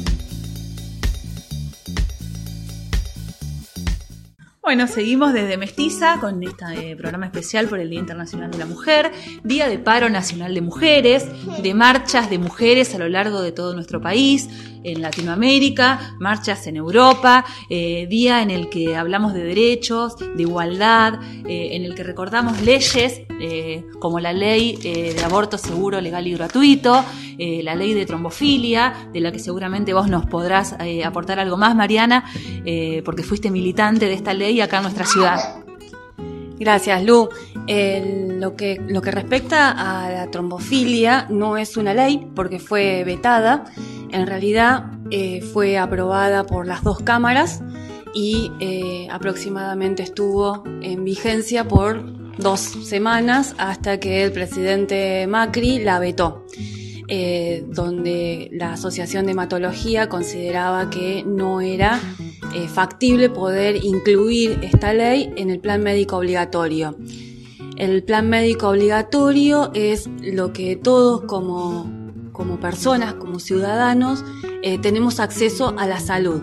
Bueno, seguimos desde Mestiza con este eh, programa especial por el Día Internacional de la Mujer, Día de Paro Nacional de Mujeres, de marchas de mujeres a lo largo de todo nuestro país, en Latinoamérica, marchas en Europa, eh, día en el que hablamos de derechos, de igualdad, eh, en el que recordamos leyes eh, como la ley eh, de aborto seguro, legal y gratuito, eh, la ley de trombofilia, de la que seguramente vos nos podrás eh, aportar algo más, Mariana, eh, porque fuiste militante de esta ley acá en nuestra ciudad. Gracias, Lu. Eh, lo que, lo que respecta a la trombofilia no es una ley porque fue vetada. En realidad eh, fue aprobada por las dos cámaras y eh, aproximadamente estuvo en vigencia por dos semanas hasta que el presidente Macri la vetó. Eh, donde la Asociación de Hematología consideraba que no era eh, factible poder incluir esta ley en el plan médico obligatorio. El plan médico obligatorio es lo que todos como, como personas, como ciudadanos, eh, tenemos acceso a la salud.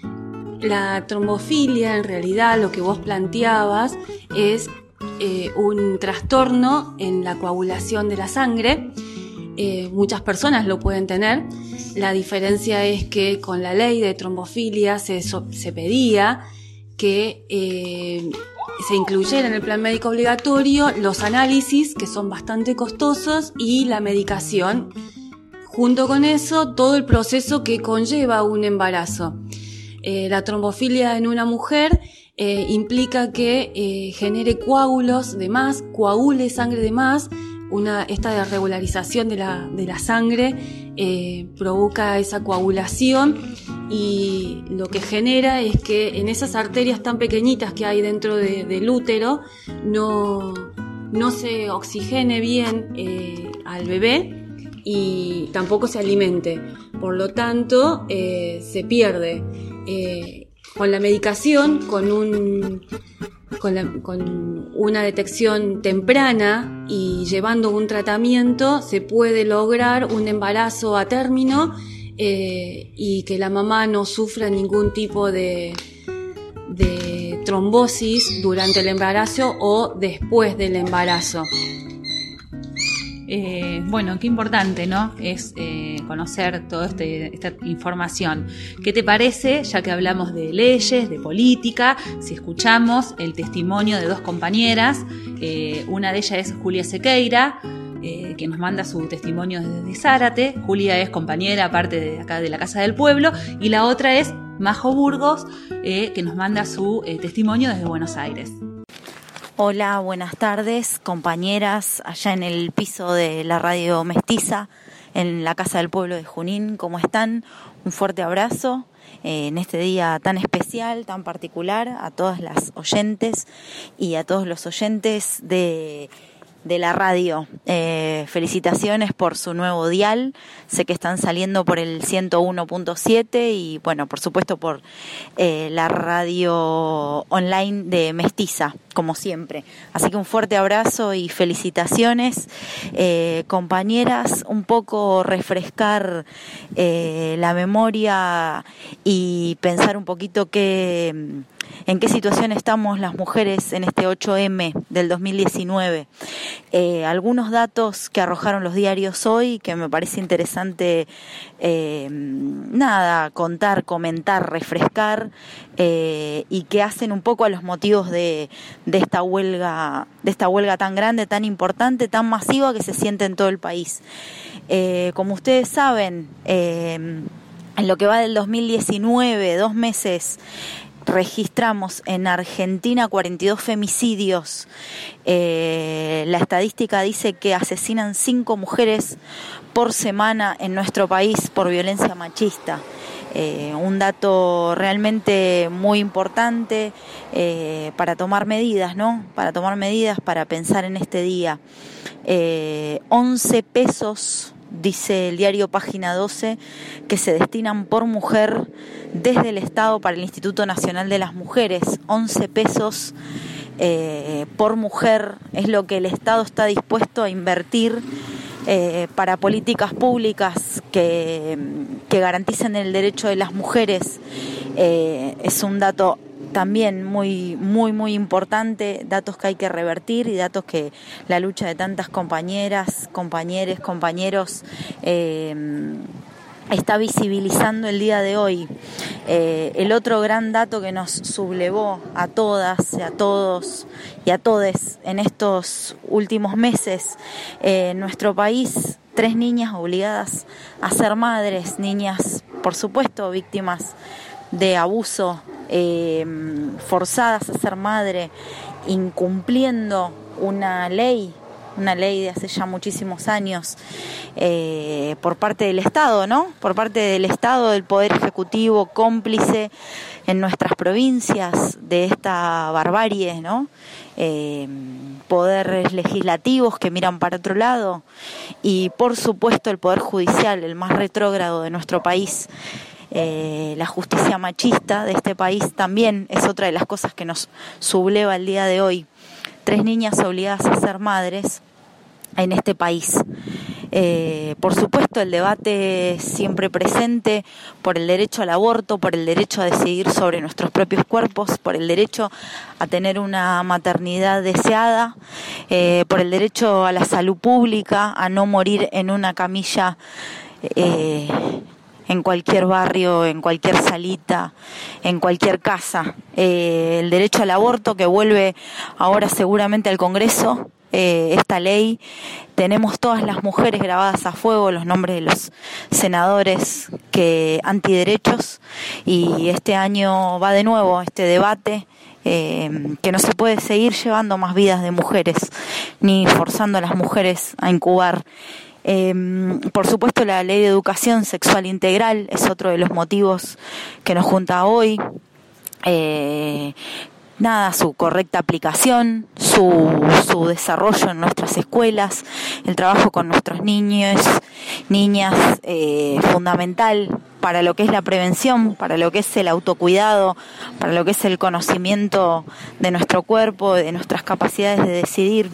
La trombofilia, en realidad, lo que vos planteabas es eh, un trastorno en la coagulación de la sangre. Eh, muchas personas lo pueden tener. La diferencia es que con la ley de trombofilia se, se pedía que eh, se incluyera en el plan médico obligatorio los análisis, que son bastante costosos, y la medicación. Junto con eso, todo el proceso que conlleva un embarazo. Eh, la trombofilia en una mujer eh, implica que eh, genere coágulos de más, coagule sangre de más. Una, esta desregularización de la, de la sangre eh, provoca esa coagulación y lo que genera es que en esas arterias tan pequeñitas que hay dentro de, del útero no, no se oxigene bien eh, al bebé y tampoco se alimente. Por lo tanto, eh, se pierde. Eh, con la medicación, con un... Con, la, con una detección temprana y llevando un tratamiento se puede lograr un embarazo a término eh, y que la mamá no sufra ningún tipo de, de trombosis durante el embarazo o después del embarazo. Eh, bueno, qué importante, ¿no? Es eh, conocer toda este, esta información. ¿Qué te parece, ya que hablamos de leyes, de política, si escuchamos el testimonio de dos compañeras? Eh, una de ellas es Julia Sequeira, eh, que nos manda su testimonio desde Zárate. Julia es compañera, aparte de acá de la Casa del Pueblo, y la otra es Majo Burgos, eh, que nos manda su eh, testimonio desde Buenos Aires. Hola, buenas tardes, compañeras, allá en el piso de la radio Mestiza, en la Casa del Pueblo de Junín, ¿cómo están? Un fuerte abrazo. eh, en este día tan especial, tan particular, a todas las oyentes y a todos los oyentes de... de la radio. Eh, felicitaciones por su nuevo dial. Sé que están saliendo por el ciento uno punto siete y, bueno, por supuesto por eh, la radio online de Mestiza, como siempre. Así que un fuerte abrazo y felicitaciones. Eh, compañeras, un poco refrescar eh, la memoria y pensar un poquito que... en qué situación estamos las mujeres en este ocho eme del dos mil diecinueve. Eh, algunos datos que arrojaron los diarios hoy que me parece interesante eh, nada, contar, comentar, refrescar eh, y que hacen un poco a los motivos de, de esta huelga, de esta huelga tan grande, tan importante, tan masiva que se siente en todo el país. Eh, como ustedes saben, eh, en lo que va del dos mil diecinueve, dos meses, registramos en Argentina cuarenta y dos femicidios. Eh, la estadística dice que asesinan cinco mujeres por semana en nuestro país por violencia machista. Eh, un dato realmente muy importante eh, para tomar medidas, ¿no? Para tomar medidas, para pensar en este día. Eh, once pesos, dice el diario Página doce, que se destinan por mujer desde el Estado para el Instituto Nacional de las Mujeres. once pesos eh, por mujer es lo que el Estado está dispuesto a invertir eh, para políticas públicas que, que garanticen el derecho de las mujeres. Eh, es un dato también muy, muy, muy importante, datos que hay que revertir y datos que la lucha de tantas compañeras, compañeros, compañeros eh, está visibilizando el día de hoy. Eh, el otro gran dato que nos sublevó a todas, a todos y a todes en estos últimos meses, eh, en nuestro país, tres niñas obligadas a ser madres, niñas, por supuesto, víctimas de abuso, eh, forzadas a ser madre, incumpliendo una ley, una ley de hace ya muchísimos años, eh, por parte del Estado, ¿no? Por parte del Estado, del Poder Ejecutivo, cómplice en nuestras provincias de esta barbarie, ¿no? Eh, poderes legislativos que miran para otro lado y, por supuesto, el Poder Judicial, el más retrógrado de nuestro país. Eh, la justicia machista de este país también es otra de las cosas que nos subleva el día de hoy. Tres niñas obligadas a ser madres en este país. Eh, por supuesto, el debate siempre presente por el derecho al aborto, por el derecho a decidir sobre nuestros propios cuerpos, por el derecho a tener una maternidad deseada, eh, por el derecho a la salud pública, a no morir en una camilla eh, en cualquier barrio, en cualquier salita, en cualquier casa. Eh, el derecho al aborto que vuelve ahora seguramente al Congreso, eh, esta ley. Tenemos todas las mujeres grabadas a fuego, los nombres de los senadores que antiderechos, y este año va de nuevo este debate. Eh, que no se puede seguir llevando más vidas de mujeres, ni forzando a las mujeres a incubar. Eh, por supuesto, la ley de educación sexual integral es otro de los motivos que nos junta hoy. Eh, nada, su correcta aplicación, su, su desarrollo en nuestras escuelas, el trabajo con nuestros niños, niñas, eh, fundamental para lo que es la prevención, para lo que es el autocuidado, para lo que es el conocimiento de nuestro cuerpo, de nuestras capacidades de decidir.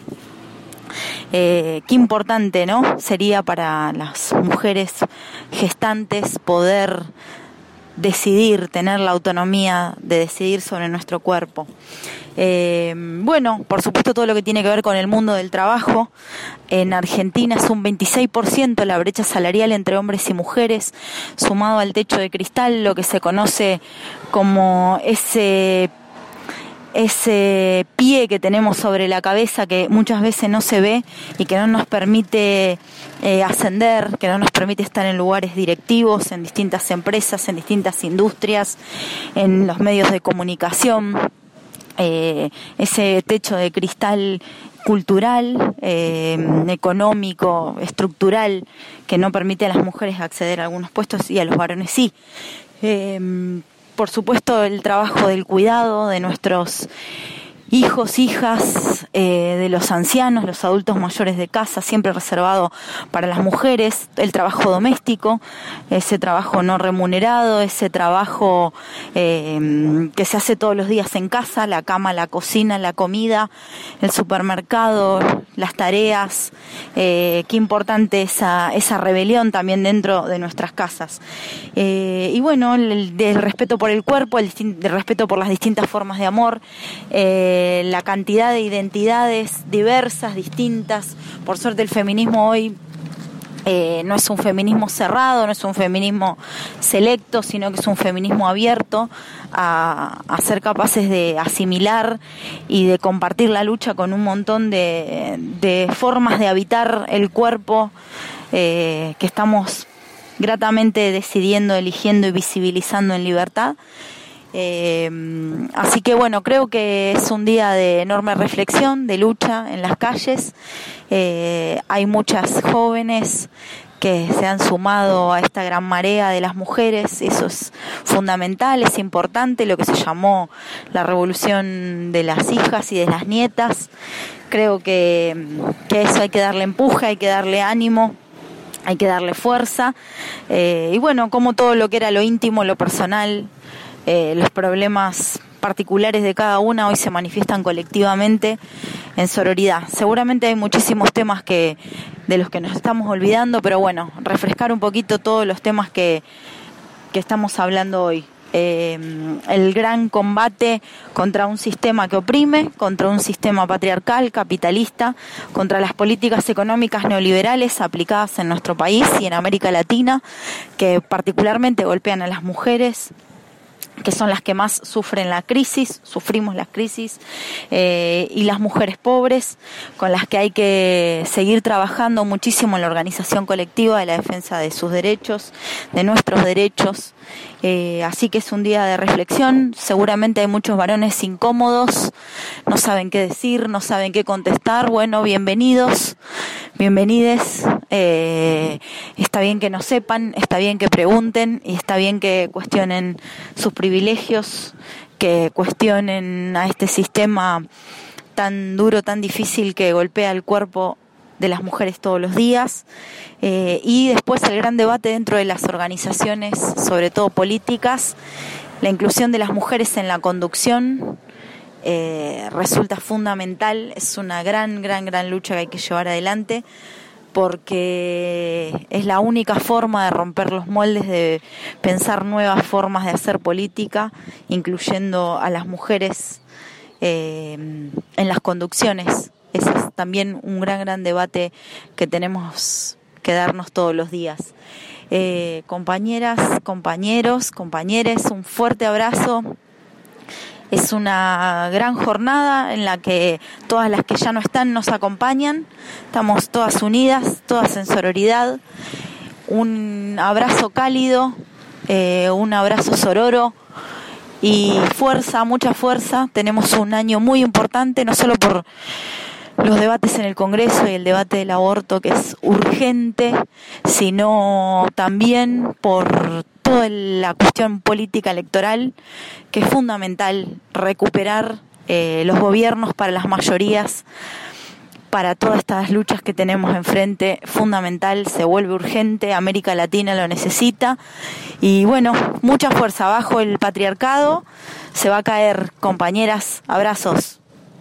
Eh, qué importante, ¿no? Sería para las mujeres gestantes poder decidir, tener la autonomía de decidir sobre nuestro cuerpo. Eh, bueno, por supuesto, todo lo que tiene que ver con el mundo del trabajo. En Argentina es un veintiséis por ciento la brecha salarial entre hombres y mujeres, sumado al techo de cristal, lo que se conoce como ese ese pie que tenemos sobre la cabeza que muchas veces no se ve y que no nos permite eh, ascender, que no nos permite estar en lugares directivos, en distintas empresas, en distintas industrias, en los medios de comunicación. Eh, ese techo de cristal cultural, eh, económico, estructural, que no permite a las mujeres acceder a algunos puestos y a los varones sí. Eh, por supuesto, el trabajo del cuidado de nuestros hijos, hijas, eh, de los ancianos, los adultos mayores de casa, siempre reservado para las mujeres, el trabajo doméstico, ese trabajo no remunerado, ese trabajo eh, que se hace todos los días en casa, la cama, la cocina, la comida, el supermercado, las tareas, eh, qué importante esa, esa rebelión también dentro de nuestras casas. Eh, y bueno, el, el respeto por el cuerpo, el, el respeto por las distintas formas de amor, eh, la cantidad de identidades diversas, distintas. Por suerte el feminismo hoy eh, no es un feminismo cerrado, no es un feminismo selecto, sino que es un feminismo abierto a, a ser capaces de asimilar y de compartir la lucha con un montón de, de formas de habitar el cuerpo eh, que estamos gratamente decidiendo, eligiendo y visibilizando en libertad. Eh, así que bueno, creo que es un día de enorme reflexión, de lucha en las calles. Eh, hay muchas jóvenes que se han sumado a esta gran marea de las mujeres, eso es fundamental, es importante, lo que se llamó la revolución de las hijas y de las nietas. Creo que, que eso hay que darle empuje, hay que darle ánimo, hay que darle fuerza. Eh, y bueno, como todo lo que era lo íntimo, lo personal, Eh, los problemas particulares de cada una hoy se manifiestan colectivamente en sororidad. Seguramente hay muchísimos temas que de los que nos estamos olvidando, pero bueno, refrescar un poquito todos los temas que, que estamos hablando hoy. Eh, el gran combate contra un sistema que oprime, contra un sistema patriarcal, capitalista, contra las políticas económicas neoliberales aplicadas en nuestro país y en América Latina, que particularmente golpean a las mujeres, que son las que más sufren la crisis, sufrimos las crisis, eh, y las mujeres pobres, con las que hay que seguir trabajando muchísimo en la organización colectiva de la defensa de sus derechos, de nuestros derechos. Eh, así que es un día de reflexión. Seguramente hay muchos varones incómodos, no saben qué decir, no saben qué contestar. Bueno, bienvenidos, bienvenides. Eh, está bien que no sepan, está bien que pregunten y está bien que cuestionen sus privilegios, que cuestionen a este sistema tan duro, tan difícil que golpea el cuerpo de las mujeres todos los días. Eh, y después el gran debate dentro de las organizaciones, sobre todo políticas, la inclusión de las mujeres en la conducción eh, resulta fundamental. Es una gran, gran, gran lucha que hay que llevar adelante, porque es la única forma de romper los moldes, de pensar nuevas formas de hacer política, incluyendo a las mujeres eh, en las conducciones. Ese es también un gran, gran debate que tenemos que darnos todos los días. Eh, compañeras, compañeros, compañeres, un fuerte abrazo. Es una gran jornada en la que todas las que ya no están nos acompañan. Estamos todas unidas, todas en sororidad. Un abrazo cálido, eh, un abrazo sororo y fuerza, mucha fuerza. Tenemos un año muy importante, no solo por los debates en el Congreso y el debate del aborto, que es urgente, sino también por toda la cuestión política electoral, que es fundamental recuperar eh, los gobiernos para las mayorías, para todas estas luchas que tenemos enfrente. Fundamental, se vuelve urgente, América Latina lo necesita. Y bueno, mucha fuerza, abajo el patriarcado, se va a caer, compañeras, abrazos.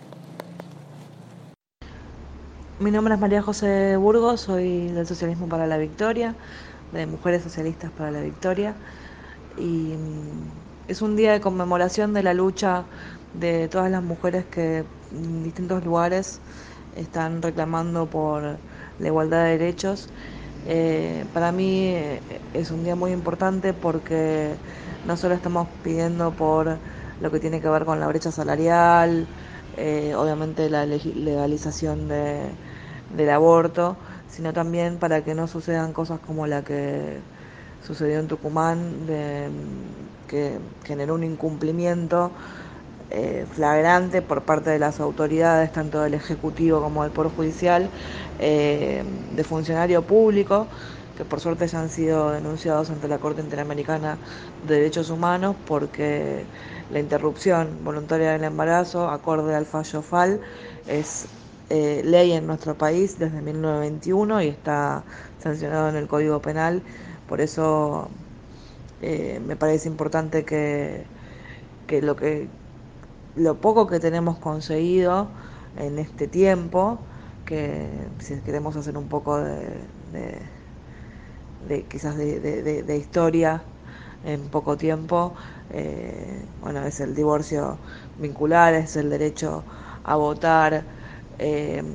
Mi nombre es María José Burgos, soy del Socialismo para la Victoria, de Mujeres Socialistas para la Victoria, y es un día de conmemoración de la lucha de todas las mujeres que en distintos lugares están reclamando por la igualdad de derechos. Eh, para mí es un día muy importante porque no solo estamos pidiendo por lo que tiene que ver con la brecha salarial, eh, obviamente la legalización de, del aborto, sino también para que no sucedan cosas como la que sucedió en Tucumán, de, que generó un incumplimiento eh, flagrante por parte de las autoridades, tanto del Ejecutivo como del Poder Judicial, eh, de funcionario público, que por suerte ya han sido denunciados ante la Corte Interamericana de Derechos Humanos, porque la interrupción voluntaria del embarazo, acorde al fallo F A L, es eh, ley en nuestro país desde mil novecientos veintiuno y está sancionado en el Código Penal. Por eso eh, me parece importante que, que lo que lo poco que tenemos conseguido en este tiempo, que si queremos hacer un poco de, de, de quizás de, de, de historia en poco tiempo, eh, bueno, es el divorcio vincular, es el derecho a votar, eh,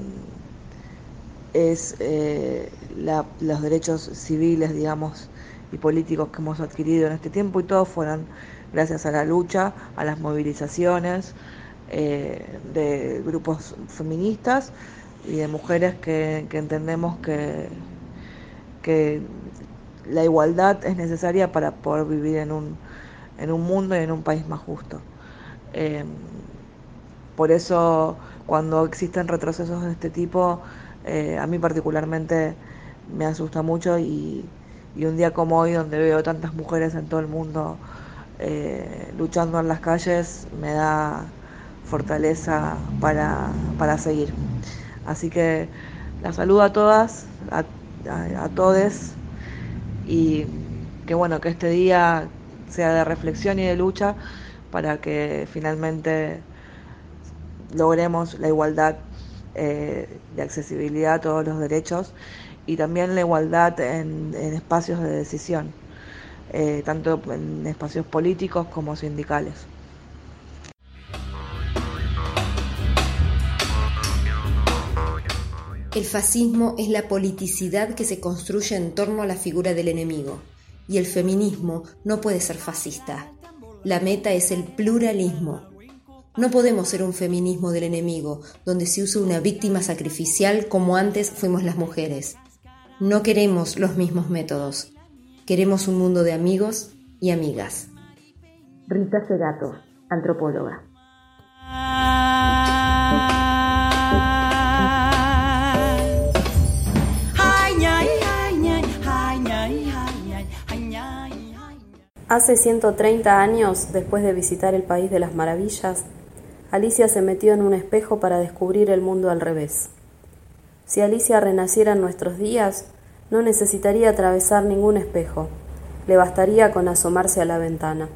es eh, la, los derechos civiles, digamos, y políticos que hemos adquirido en este tiempo, y todos fueron gracias a la lucha, a las movilizaciones eh, de grupos feministas y de mujeres que, que entendemos que, que la igualdad es necesaria para poder vivir en un, en un mundo y en un país más justo. Eh, por eso, cuando existen retrocesos de este tipo, eh, a mí particularmente me asusta mucho, y, y un día como hoy, donde veo tantas mujeres en todo el mundo eh, luchando en las calles, me da fortaleza para, para seguir. Así que las saludo a todas, a, a, a todes, y que bueno, que este día sea de reflexión y de lucha para que finalmente logremos la igualdad eh, de accesibilidad a todos los derechos, y también la igualdad en, en espacios de decisión, eh, tanto en espacios políticos como sindicales. El fascismo es la politicidad que se construye en torno a la figura del enemigo, y el feminismo no puede ser fascista. La meta es el pluralismo. No podemos ser un feminismo del enemigo, donde se usa una víctima sacrificial como antes fuimos las mujeres. No queremos los mismos métodos. Queremos un mundo de amigos y amigas. Rita Segato, antropóloga. Hace ciento treinta años, después de visitar el País de las Maravillas, Alicia se metió en un espejo para descubrir el mundo al revés. Si Alicia renaciera en nuestros días, no necesitaría atravesar ningún espejo, le bastaría con asomarse a la ventana.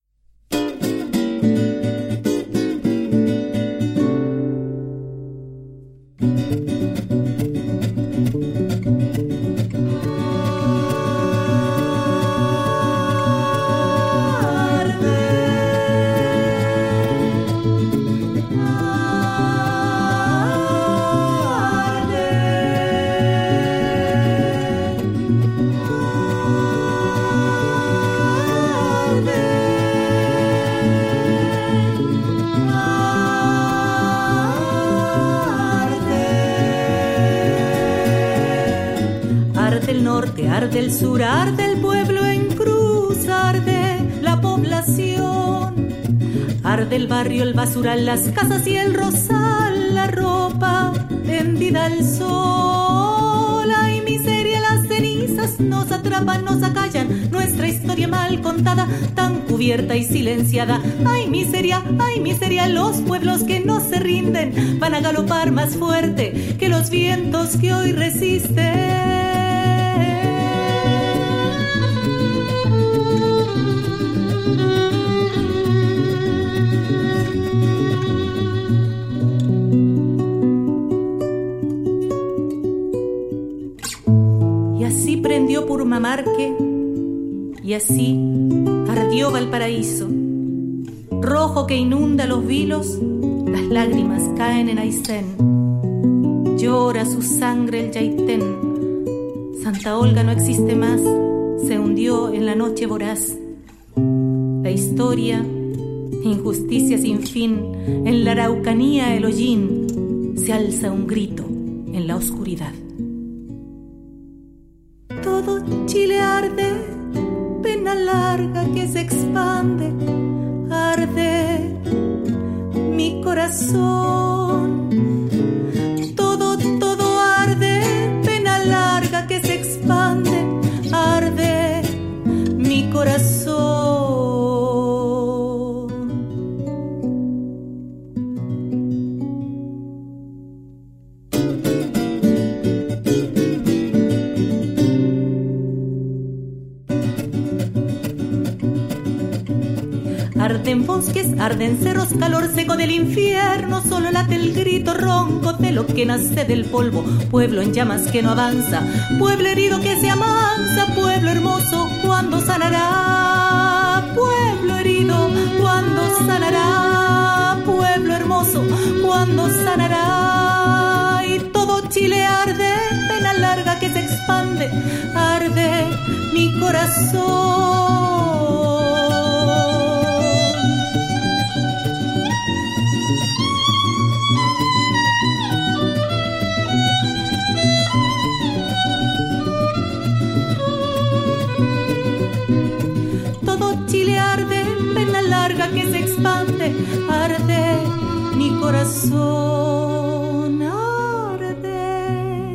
Arde el sur, arde el pueblo en cruz, arde la población, arde el barrio, el basural, las casas y el rosal, la ropa tendida al sol. Ay, miseria, las cenizas nos atrapan, nos acallan, nuestra historia mal contada, tan cubierta y silenciada. Ay, miseria, ay, miseria, los pueblos que no se rinden van a galopar más fuerte que los vientos que hoy resisten. Prendió Purmamarque y así ardió Valparaíso. Rojo que inunda los vilos, las lágrimas caen en Aysén. Llora su sangre el Yaitén. Santa Olga no existe más, se hundió en la noche voraz. La historia, injusticia sin fin, en la Araucanía el hollín, se alza un grito en la oscuridad. Todo Chile arde, pena larga que se expande, arde mi corazón. Todo, todo arde, pena larga que se expande, arden bosques, arden cerros, calor seco del infierno, solo late el grito ronco de lo que nace del polvo. Pueblo en llamas que no avanza, pueblo herido que se amansa, pueblo hermoso, ¿cuándo sanará? Pueblo herido, ¿cuándo sanará? Pueblo hermoso, ¿cuándo sanará? Y todo Chile arde, pena larga que se expande, arde mi corazón. Todo Chile arde, pena larga que se expande, arde mi corazón, arde,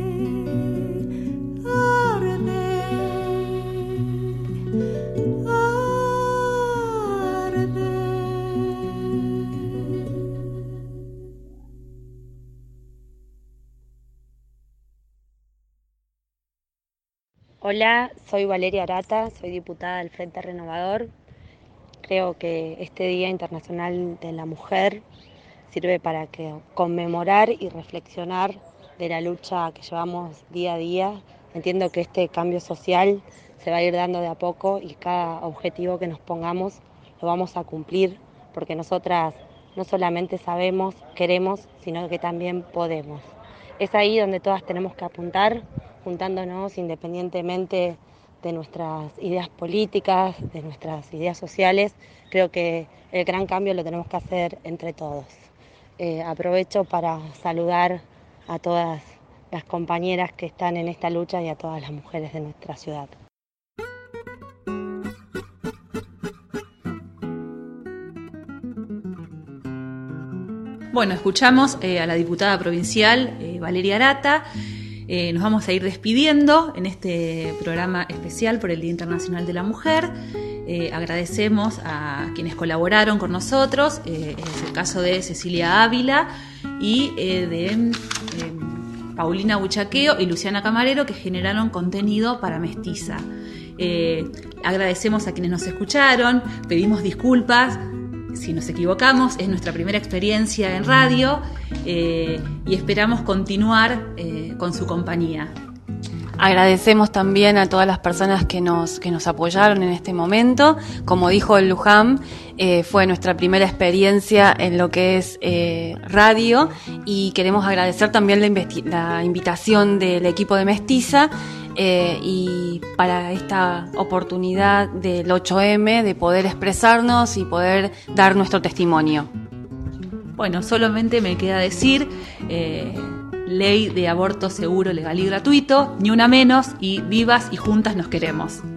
arde, arde. Hola, soy Valeria Arata, soy diputada del Frente Renovador. Creo que este Día Internacional de la Mujer sirve para que conmemorar y reflexionar de la lucha que llevamos día a día. Entiendo que este cambio social se va a ir dando de a poco y cada objetivo que nos pongamos lo vamos a cumplir, porque nosotras no solamente sabemos, queremos, sino que también podemos. Es ahí donde todas tenemos que apuntar, juntándonos independientemente de nuestras ideas políticas, de nuestras ideas sociales. Creo que el gran cambio lo tenemos que hacer entre todos. Eh, aprovecho para saludar a todas las compañeras que están en esta lucha y a todas las mujeres de nuestra ciudad. Bueno, escuchamos eh, a la diputada provincial eh, Valeria Arata. Eh, nos vamos a ir despidiendo en este programa especial por el Día Internacional de la Mujer. Eh, agradecemos a quienes colaboraron con nosotros, eh, es el caso de Cecilia Ávila y eh, de eh, Paulina Huichaqueo y Luciana Camarero, que generaron contenido para Mestiza. Eh, agradecemos a quienes nos escucharon, pedimos disculpas si nos equivocamos, es nuestra primera experiencia en radio eh, y esperamos continuar eh, con su compañía. Agradecemos también a todas las personas que nos, que nos apoyaron en este momento. Como dijo el Luján, eh, fue nuestra primera experiencia en lo que es eh, radio, y queremos agradecer también la, investi- la invitación del equipo de Mestiza eh, y para esta oportunidad del ocho eme de poder expresarnos y poder dar nuestro testimonio. Bueno, solamente me queda decir... Eh, Ley de aborto seguro, legal y gratuito, ni una menos, y vivas y juntas nos queremos.